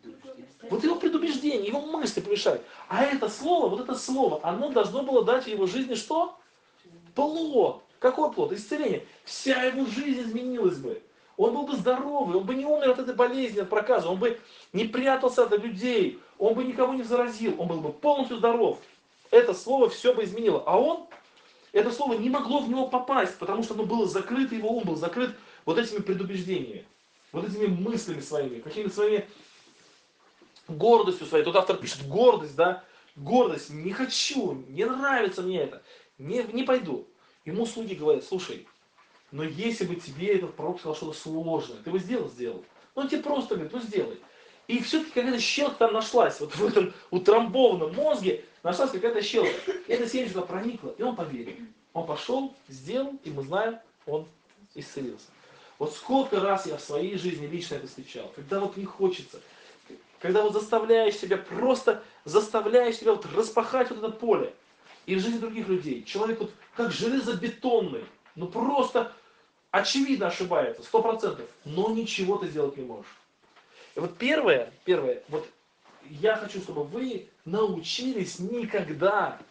Вот его предубеждение, его мысли помешали. А это слово, оно должно было дать в его жизни что? Плод. Какой плод? Исцеление. Вся его жизнь изменилась бы. Он был бы здоровый, он бы не умер от этой болезни, от проказа, он бы не прятался от людей, он бы никого не заразил, он был бы полностью здоров. Это слово все бы изменило. А это слово не могло в него попасть, потому что оно было закрыто, его ум был закрыт вот этими предубеждениями, вот этими мыслями своими, какими-то своими гордостью своей. Тут автор пишет гордость, да? Гордость, не хочу, не нравится мне это, не пойду. Ему слуги говорят, слушай, но если бы тебе этот пророк сказал что-то сложное, ты бы сделал. Ну, он тебе просто говорит, ну сделай. И все-таки какая-то щелка там нашлась, вот в этом утрамбованном мозге нашлась какая-то щелка. И эта семя туда проникла, и он поверил. Он пошел, сделал, и мы знаем, он исцелился. Вот сколько раз я в своей жизни лично это встречал, когда вот не хочется, когда вот заставляешь себя, просто заставляешь себя вот распахать вот это поле. И в жизни других людей. Человек вот как железобетонный, ну просто очевидно ошибается, 100%, но ничего ты сделать не можешь. И вот первое, вот я хочу, чтобы вы научились никогда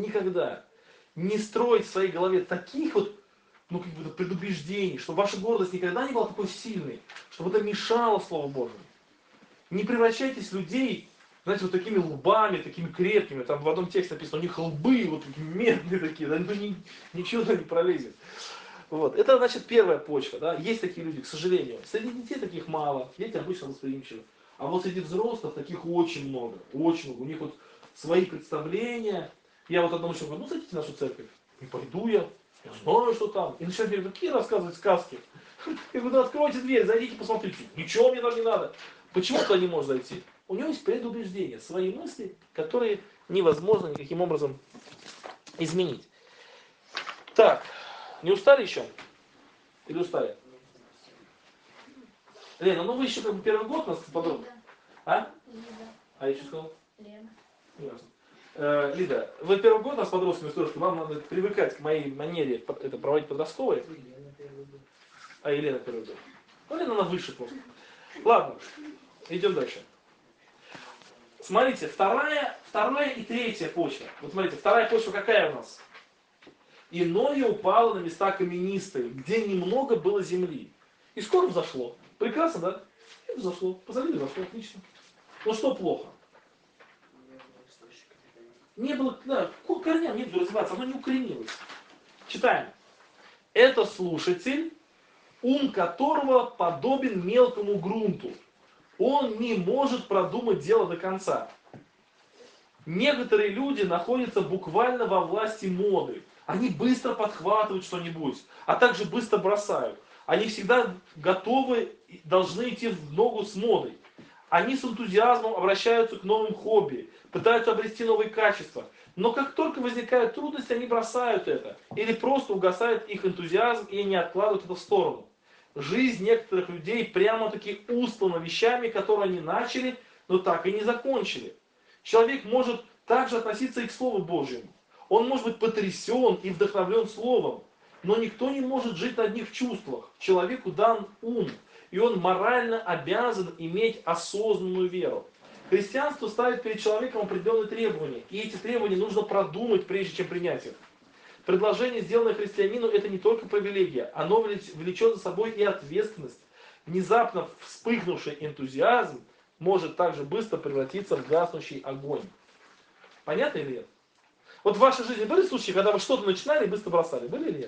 не строить в своей голове таких вот, ну как бы предубеждений, чтобы ваша гордость никогда не была такой сильной, чтобы это мешало Слову Божьему. Не превращайтесь в людей, знаете, вот такими лбами, такими крепкими. Там в одном тексте написано, у них лбы вот такие медные такие, да, ну, ничего туда не пролезет. Вот. Это, значит, первая почва. Да? Есть такие люди, к сожалению. Среди детей таких мало, дети обычно восприимчивы. А вот среди взрослых таких очень много, очень много. У них вот свои представления. Я вот одному человеку говорю, ну зайдите в нашу церковь. Не пойду я знаю, что там. И начинают мне какие рассказывать сказки. Я говорю, ну откройте дверь, зайдите, посмотрите. Ничего мне там не надо. Почему туда не может зайти? У него есть предубеждения, свои мысли, которые невозможно никаким образом изменить. Так, не устали еще? Или устали? Лена, ну вы еще как бы первый год нас подробно. А? А я что сказал? Лена. Лида, вы первый год нас подростками слушаете, вам надо привыкать к моей манере это проводить подростковые. А Елена первый год. Ну, Лена, она выше просто. Ладно, идем дальше. Смотрите, вторая и третья почва. Вот смотрите, вторая почва какая у нас? Иное упало на места каменистые, где немного было земли. И скоро взошло. Прекрасно, да? И взошло. Посадили, взошло, отлично. Но что плохо? Не было, да, корням не было развиваться, оно не укоренилось. Читаем. Это слушатель, ум которого подобен мелкому грунту. Он не может продумать дело до конца. Некоторые люди находятся буквально во власти моды. Они быстро подхватывают что-нибудь, а также быстро бросают. Они всегда готовы, должны идти в ногу с модой. Они с энтузиазмом обращаются к новым хобби, пытаются обрести новые качества. Но как только возникают трудности, они бросают это. Или просто угасает их энтузиазм, и они откладывают это в сторону. Жизнь некоторых людей прямо-таки устлана вещами, которые они начали, но так и не закончили. Человек может также относиться и к Слову Божьему. Он может быть потрясен и вдохновлен Словом, но никто не может жить на одних чувствах. Человеку дан ум, и он морально обязан иметь осознанную веру. Христианство ставит перед человеком определенные требования, и эти требования нужно продумать, прежде чем принять их. Предложение, сделанное христианину, это не только привилегия, оно влечет за собой и ответственность. Внезапно вспыхнувший энтузиазм может также быстро превратиться в гаснущий огонь. Понятно или нет? Вот в вашей жизни были случаи, когда вы что-то начинали и быстро бросали? Были или нет?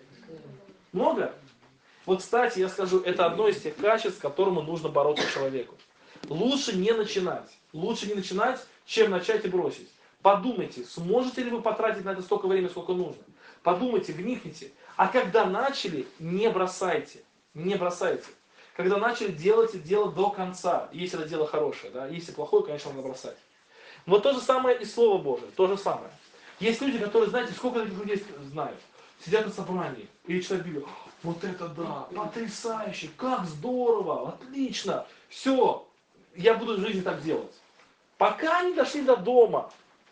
Много? Вот, кстати, я скажу, это одно из тех качеств, с которым нужно бороться человеку. Лучше не начинать. Лучше не начинать, чем начать и бросить. Подумайте, сможете ли вы потратить на это столько времени, сколько нужно. Подумайте, вникните. А когда начали, не бросайте. Не бросайте. Когда начали, делайте дело до конца. Если это дело хорошее. Да? Если плохое, конечно, надо бросать. Вот то же самое и Слово Божие. То же самое. Есть люди, которые, знаете, сколько таких людей знают. Сидят на собрании и читают Библию. Вот это да, потрясающе, как здорово, отлично. Все, я буду в жизни так делать. Пока они дошли до дома,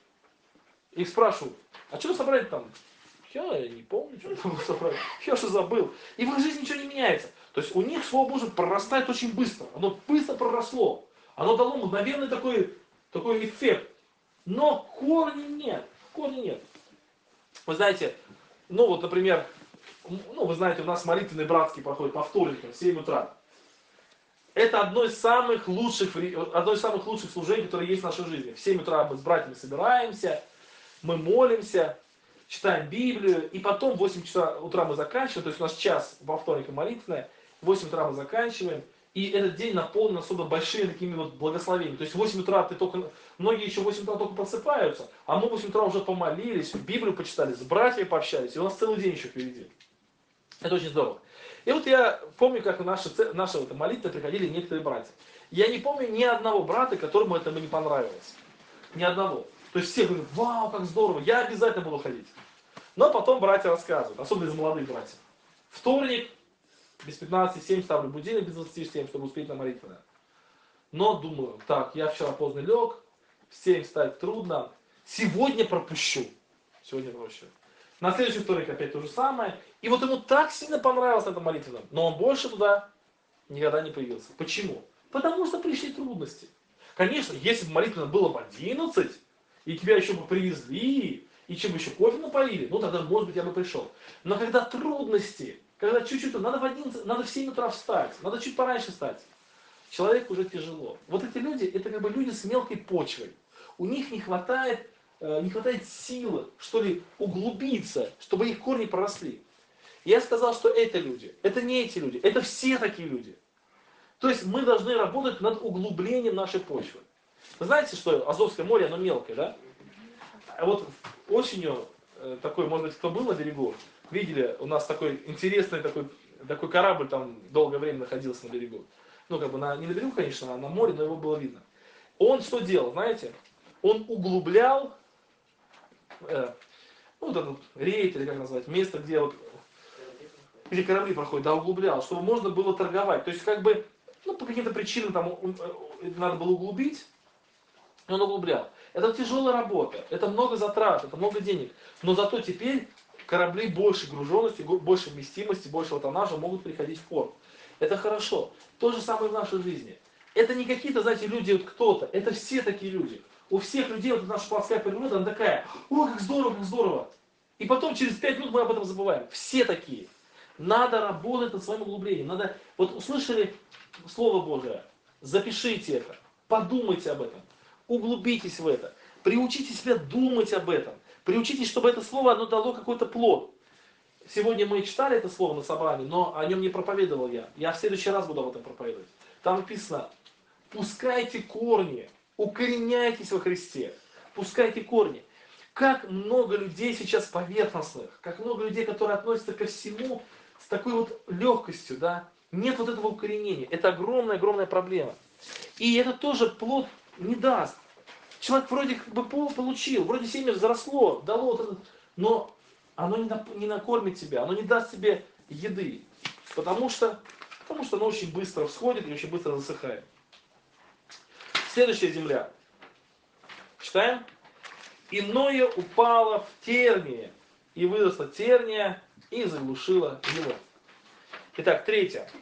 их спрашивают, а что вы собрали там? Я не помню, что там собрали. Я уже забыл. И в их жизни ничего не меняется. То есть у них Слово Божие прорастает очень быстро. Оно быстро проросло. Оно дало мгновенный такой эффект. Но корней нет. Корней нет. Вы знаете, ну вот, например, вы знаете, у нас молитвенный братский проходит по вторникам в 7 утра. Это одно из самых лучших служений, которые есть в нашей жизни. В 7 утра мы с братьями собираемся, мы молимся, читаем Библию, и потом в 8 часов утра мы заканчиваем, то есть у нас час по вторникам молитвенная, в 8 утра мы заканчиваем, и этот день наполнен особо большими такими вот благословениями. То есть в 8 утра многие еще в 8 утра только просыпаются, а мы в 8 утра уже помолились, Библию почитали, с братьями пообщались, и у нас целый день еще впереди. Это очень здорово. И вот я помню, как в наши молитвы приходили некоторые братья. Я не помню ни одного брата, которому это не понравилось. Ни одного. То есть все говорят, вау, как здорово, я обязательно буду ходить. Но потом братья рассказывают, особенно из молодых братьев. Вторник, без 15:07 ставлю будильник, без 27, чтобы успеть на молитву. Но думаю, так, я вчера поздно лег, в 7 встать трудно, сегодня пропущу. На следующий вторник опять то же самое. И вот ему так сильно понравилось это молитвенно, но он больше туда никогда не появился. Почему? Потому что пришли трудности. Конечно, если бы молитвенно было в 11, и тебя еще бы привезли, и чем бы еще кофе напоили, ну тогда, может быть, я бы пришел. Но когда трудности, когда чуть-чуть, надо в 11, надо в 7 утра встать, надо чуть пораньше встать. Человеку уже тяжело. Вот эти люди, это как бы люди с мелкой почвой. У них не хватает силы, что ли, углубиться, чтобы их корни проросли. Я сказал, что это люди. Это не эти люди. Это все такие люди. То есть мы должны работать над углублением нашей почвы. Вы знаете, что Азовское море, оно мелкое, да? А вот осенью, такой, может быть, кто был на берегу, видели, у нас такой интересный такой корабль там долгое время находился на берегу. Ну, как бы не на берегу, конечно, а на море, но его было видно. Он что делал, знаете? Он углублял, ну, вот этот рейд, или как назвать, место, где корабли проходят, да, углублял, чтобы можно было торговать. То есть, как бы, ну, по каким-то причинам там надо было углубить, и он углублял. Это тяжелая работа, это много затрат, это много денег. Но зато теперь корабли большей груженности, большей вместимости, большего тоннажа могут приходить в порт. Это хорошо. То же самое в нашей жизни. Это не какие-то, знаете, люди, вот кто-то, это все такие люди. У всех людей, вот наша плотская природа, она такая, о, как здорово, как здорово. И потом через 5 минут мы об этом забываем. Все такие. Надо работать над своим углублением. Надо, вот услышали Слово Божие, запишите это, подумайте об этом, углубитесь в это, приучите себя думать об этом, приучитесь, чтобы это слово, оно дало какой-то плод. Сегодня мы читали это слово на собрании, но о нем не проповедовал я. Я в следующий раз буду об этом проповедовать. Там написано, пускайте корни, укореняйтесь во Христе, пускайте корни. Как много людей сейчас поверхностных, как много людей, которые относятся ко всему с такой вот легкостью, да? Нет вот этого укоренения. Это огромная проблема. И это тоже плод не даст. Человек вроде как бы получил, вроде семя взросло, дало вот это, но оно не накормит тебя, оно не даст тебе еды. Потому что оно очень быстро всходит и очень быстро засыхает. Следующая земля. Читаем. Иное упало в тернии, и выросла терния, и заглушила его. Итак, третье.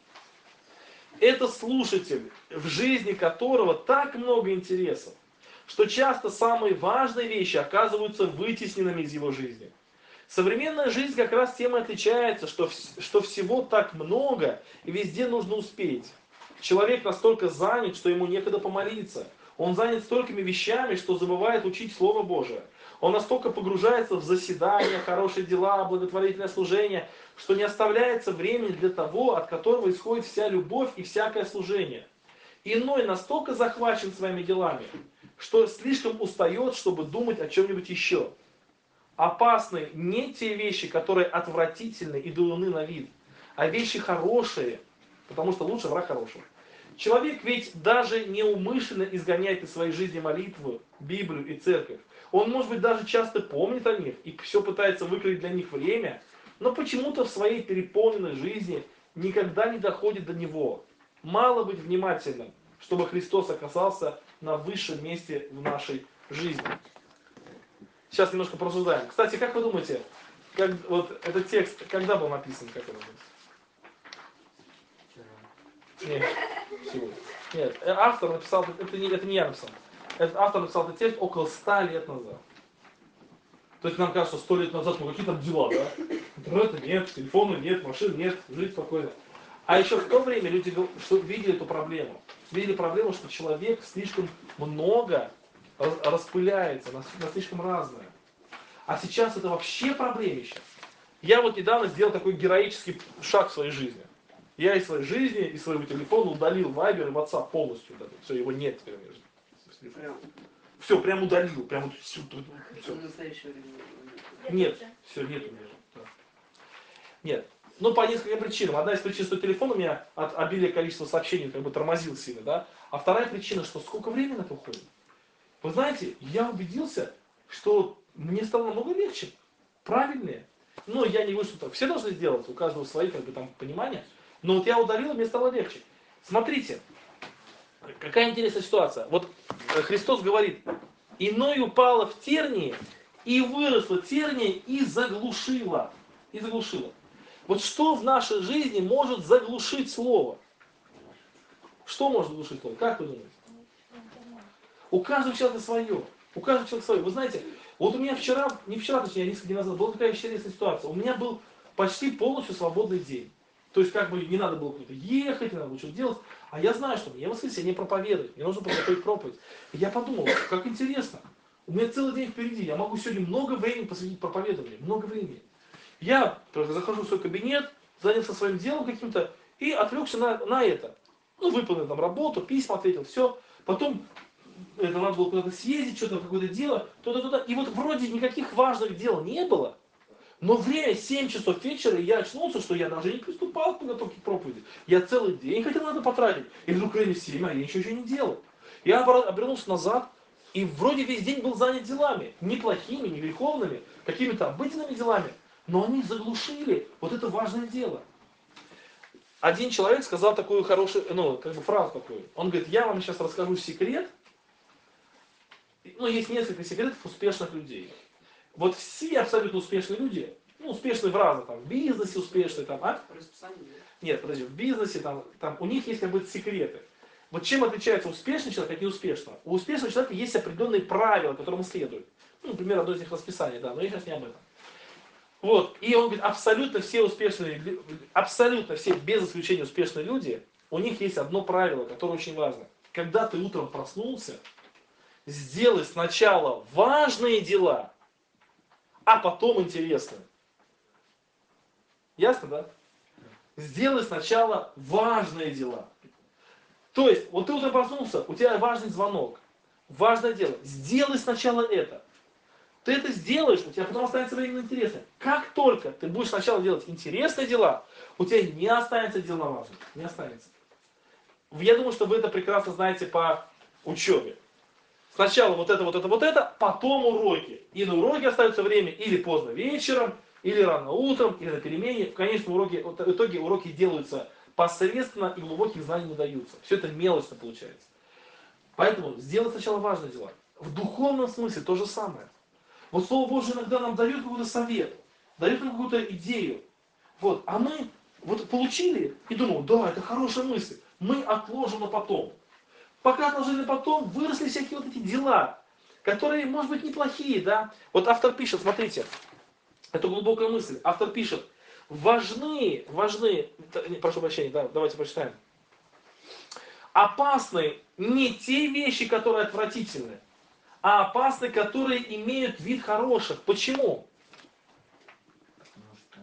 Это слушатель, в жизни которого так много интересов, что часто самые важные вещи оказываются вытесненными из его жизни. Современная жизнь как раз тем и отличается, что всего так много, и везде нужно успеть. Человек настолько занят, что ему некогда помолиться. Он занят столькими вещами, что забывает учить Слово Божие. Он настолько погружается в заседания, хорошие дела, благотворительное служение, что не оставляется времени для того, от которого исходит вся любовь и всякое служение. Иной настолько захвачен своими делами, что слишком устает, чтобы думать о чем-нибудь еще. Опасны не те вещи, которые отвратительны и дурны на вид, а вещи хорошие, потому что лучше враг хорошего. Человек ведь даже неумышленно изгоняет из своей жизни молитву, Библию и церковь. Он, может быть, даже часто помнит о них и все пытается выкроить для них время, но почему-то в своей переполненной жизни никогда не доходит до него. Мало быть внимательным, чтобы Христос оказался на высшем месте в нашей жизни. Сейчас немножко порассуждаем. Кстати, как вы думаете, вот этот текст когда был написан, как вы думаете? Нет, сегодня. Нет, автор написал, это не я написал. Этот автор написал этот текст около 100 лет назад. То есть нам кажется, 100 лет назад, ну какие там дела, да? Интернета нет, телефона нет, машин нет, жить спокойно. А еще в то время люди видели эту проблему. Видели проблему, что человек слишком много распыляется на слишком разное. А сейчас это вообще проблемище. Я вот недавно сделал такой героический шаг в своей жизни. Я из своей жизни, из своего телефона удалил Viber и WhatsApp полностью. Да, все, его нет теперь в жизни. Все, прям удалил. Прям вот, все. Нет, все, нет у меня. Да. Нет. Ну, по нескольким причинам. Одна из причин, что телефон у меня от обилия количества сообщений как бы тормозил сильно, да. А вторая причина, что сколько времени на это уходит. Вы знаете, я убедился, что мне стало намного легче, правильнее. Но я не вышел так. Все должны сделать, у каждого свои как бы, там, понимания. Но вот я удалил, и мне стало легче. Смотрите, какая интересная ситуация. Вот Христос говорит, иной упало в тернии, и выросла терния, и заглушила. И заглушила. Вот что в нашей жизни может заглушить слово? Что может заглушить слово? Как вы думаете? У каждого человека свое. У каждого человека свое. Вы знаете, вот у меня точнее, несколько дней назад была такая интересная ситуация. У меня был почти полностью свободный день. То есть, как бы не надо было куда-то ехать, не надо было что-то делать. А я знаю, что мне в воскресенье проповедовать, мне нужно подготовить проповедь. И я подумал, как интересно. У меня целый день впереди, я могу сегодня много времени посвятить проповедованию, много времени. Я захожу в свой кабинет, занялся своим делом каким-то и отвлекся на это. Ну, выполнил там работу, письма ответил, все. Потом это надо было куда-то съездить, что-то какое-то дело, туда-туда. И вот вроде никаких важных дел не было. Но время 7 часов вечера, и я очнулся, что я даже не приступал к подготовке к проповеди. Я целый день хотел на это потратить. И вдруг время 7, а я ничего еще не делал. Я обернулся назад, и вроде весь день был занят делами. Не плохими, не греховными, какими-то обыденными делами. Но они заглушили вот это важное дело. Один человек сказал такую хорошую, ну, как бы фразу такую. Он говорит, я вам сейчас расскажу секрет. Ну, есть несколько секретов успешных людей. Вот все абсолютно успешные люди, ну, успешные в разных, там, в бизнесе успешные, там, а? Нет, подожди, в бизнесе, там, у них есть как бы секреты. Вот чем отличается успешный человек от неуспешного? У успешного человека есть определенные правила, которым он следует. Ну, например, одно из них расписание, да, но я сейчас не об этом. Вот, и он говорит, абсолютно все успешные, абсолютно все, без исключения успешные люди, у них есть одно правило, которое очень важно. Когда ты утром проснулся, сделай сначала важные дела, а потом интересные. Ясно, да? Сделай сначала важные дела. То есть, вот ты утром проснулся, у тебя важный звонок, важное дело. Сделай сначала это. Ты это сделаешь, у тебя потом останется время на интересное. Как только ты будешь сначала делать интересные дела, у тебя не останется дел на важных. Не останется. Я думаю, что вы это прекрасно знаете по учебе. Сначала вот это, потом уроки. И на уроке остается время или поздно вечером, или рано утром, или на перемене. В конечном итоге уроки делаются посредственно и глубоких знаний не даются. Все это мелочно получается. Поэтому сделать сначала важные дела. В духовном смысле то же самое. Вот Слово Божие иногда нам дает какой-то совет, дает нам какую-то идею. Вот, а мы вот получили и думаем, да, это хорошая мысль. Мы отложим на потом. Пока отложили на потом, выросли всякие вот эти дела, которые, может быть, неплохие, да. Вот автор пишет, смотрите, это глубокая мысль. Автор пишет, важны, прошу прощения, да, давайте прочитаем. Опасны не те вещи, которые отвратительны, а опасны, которые имеют вид хороших. Почему? Потому что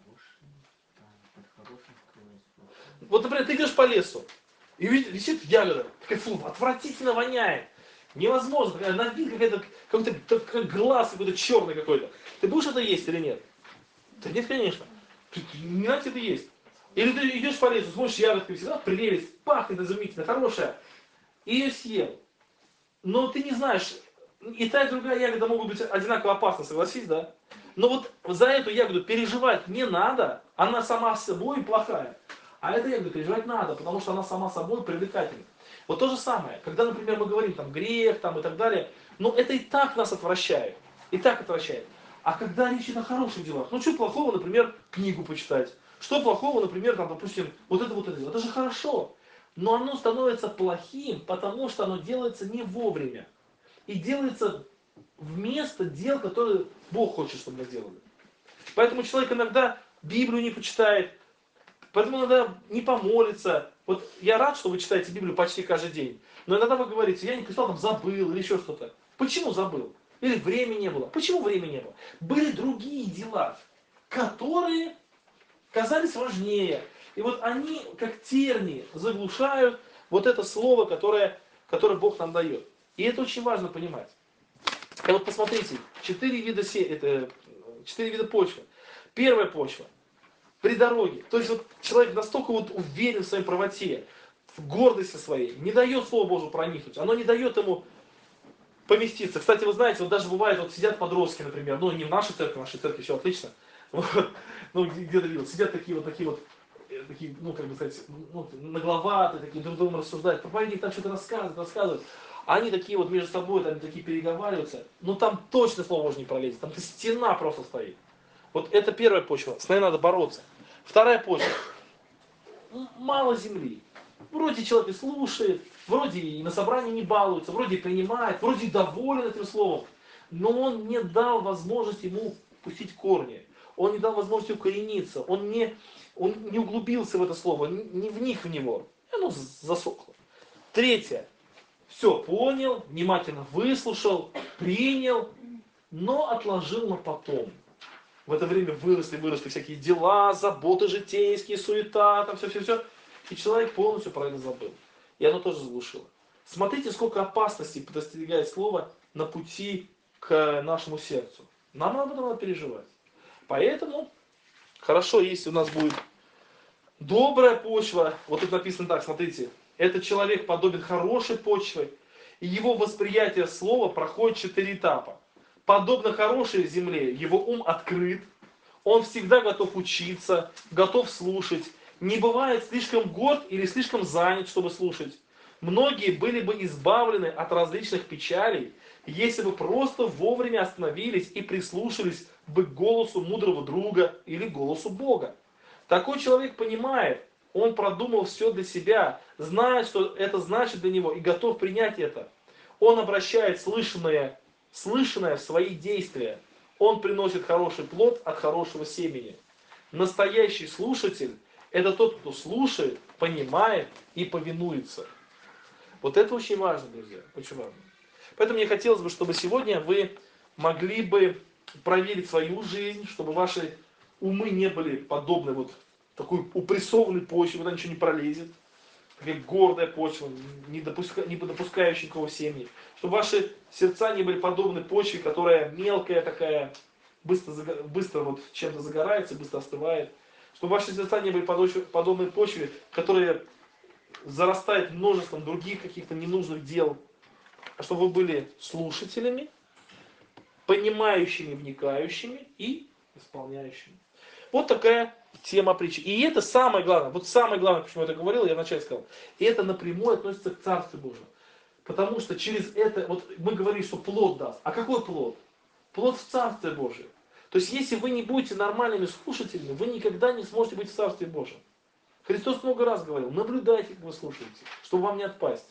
под хорошим скрывается. Вот, например, ты идешь по лесу, и висит ягода, такая, фу, отвратительно воняет. Невозможно, такая на вид какой-то как глаз какой-то черный какой-то. Ты будешь это есть или нет? Да нет, конечно. Не надо это есть. Или ты идешь по лесу, смотришь ягодку, всегда прелесть, пахнет изумительно, хорошая. И ее съел. Но ты не знаешь, и та, и другая ягода могут быть одинаково опасны, согласись, да? Но вот за эту ягоду переживать не надо, она сама собой плохая. А эта ягода переживать надо, потому что она сама собой привлекательна. Вот то же самое, когда, например, мы говорим там грех там, и так далее, но это и так нас отвращает. И так отвращает. А когда речь идет о хороших делах, ну что плохого, например, книгу почитать? Что плохого, например, там, допустим, вот это. Это же хорошо. Но оно становится плохим, потому что оно делается не вовремя. И делается вместо дел, которые Бог хочет, чтобы мы делали. Поэтому человек иногда Библию не почитает, поэтому иногда не помолится. Вот я рад, что вы читаете Библию почти каждый день. Но иногда вы говорите, я не прочитал, там забыл или еще что-то. Почему забыл? Или времени не было. Почему времени не было? Были другие дела, которые казались важнее. И вот они, как тернии, заглушают вот это слово, которое Бог нам дает. И это очень важно понимать. И вот посмотрите, 4 вида почвы. Первая почва при дороге. То есть вот человек настолько вот уверен в своей правоте, в гордости своей, не дает Слово Божие проникнуть. Оно не дает ему поместиться. Кстати, вы знаете, вот даже бывает, вот сидят подростки, например, ну не в нашей церкви все отлично, вот, ну где-то видел, сидят такие, ну как бы сказать, ну, нагловатые, такие друг другом рассуждают, проповедник там что-то рассказывает, а они такие вот между собой, там такие переговариваются, ну там точно Слово Божие не пролезет, там стена просто стоит. Вот это первая почва, с ней надо бороться. Вторая почва, мало земли. Вроде человек и слушает, вроде и на собрании не балуется, вроде и принимает, вроде и доволен этим словом, но он не дал возможности ему пустить корни, он не дал возможности укорениться, он не углубился в это слово, не вник в него, и оно засохло. Третье. Все понял, внимательно выслушал, принял, но отложил на потом. В это время выросли всякие дела, заботы житейские, суета, там все. И человек полностью про это забыл. И оно тоже заглушило. Смотрите, сколько опасностей подстерегает слово на пути к нашему сердцу. Нам об этом надо переживать. Поэтому хорошо, если у нас будет добрая почва. Вот тут написано так, смотрите. Этот человек подобен хорошей почве, и его восприятие слова проходит 4 этапа. Подобно хорошей земле, его ум открыт, он всегда готов учиться, готов слушать, не бывает слишком горд или слишком занят, чтобы слушать. Многие были бы избавлены от различных печалей, если бы просто вовремя остановились и прислушались бы к голосу мудрого друга или голосу Бога. Такой человек понимает, он продумал все для себя, знает, что это значит для него и готов принять это. Он обращает слышанное в свои действия. Он приносит хороший плод от хорошего семени. Настоящий слушатель – это тот, кто слушает, понимает и повинуется. Вот это очень важно, друзья, очень важно. Поэтому мне хотелось бы, чтобы сегодня вы могли бы проверить свою жизнь, чтобы ваши умы не были подобны вот такой упрессованной почве, куда ничего не пролезет. Такая гордая почва, не допускающая никакого семени. Чтобы ваши сердца не были подобны почве, которая мелкая такая, быстро вот чем-то загорается, быстро остывает. Чтобы ваши сердца не были подобны почве, которая зарастает множеством других каких-то ненужных дел. А чтобы вы были слушателями, понимающими, вникающими и исполняющими. Вот такая тема притчи. И это самое главное, вот самое главное, почему я это говорил, я вначале сказал, и это напрямую относится к Царству Божьему. Потому что через это, вот мы говорим, что плод даст. А какой плод? Плод в Царстве Божьем. То есть, если вы не будете нормальными слушателями, вы никогда не сможете быть в Царстве Божьем. Христос много раз говорил, наблюдайте, как вы слушаете, чтобы вам не отпасть.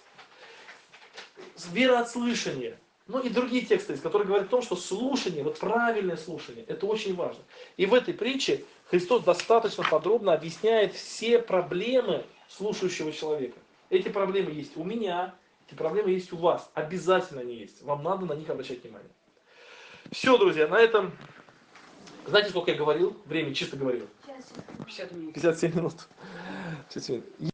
Вера от слышания. Ну и другие тексты есть, которые говорят о том, что слушание, вот правильное слушание, это очень важно. И в этой притче Христос достаточно подробно объясняет все проблемы слушающего человека. Эти проблемы есть у меня, эти проблемы есть у вас. Обязательно они есть. Вам надо на них обращать внимание. Все, друзья, на этом... Знаете, сколько я говорил? Время чисто говорил. 50 минут. 57 минут. 57 минут.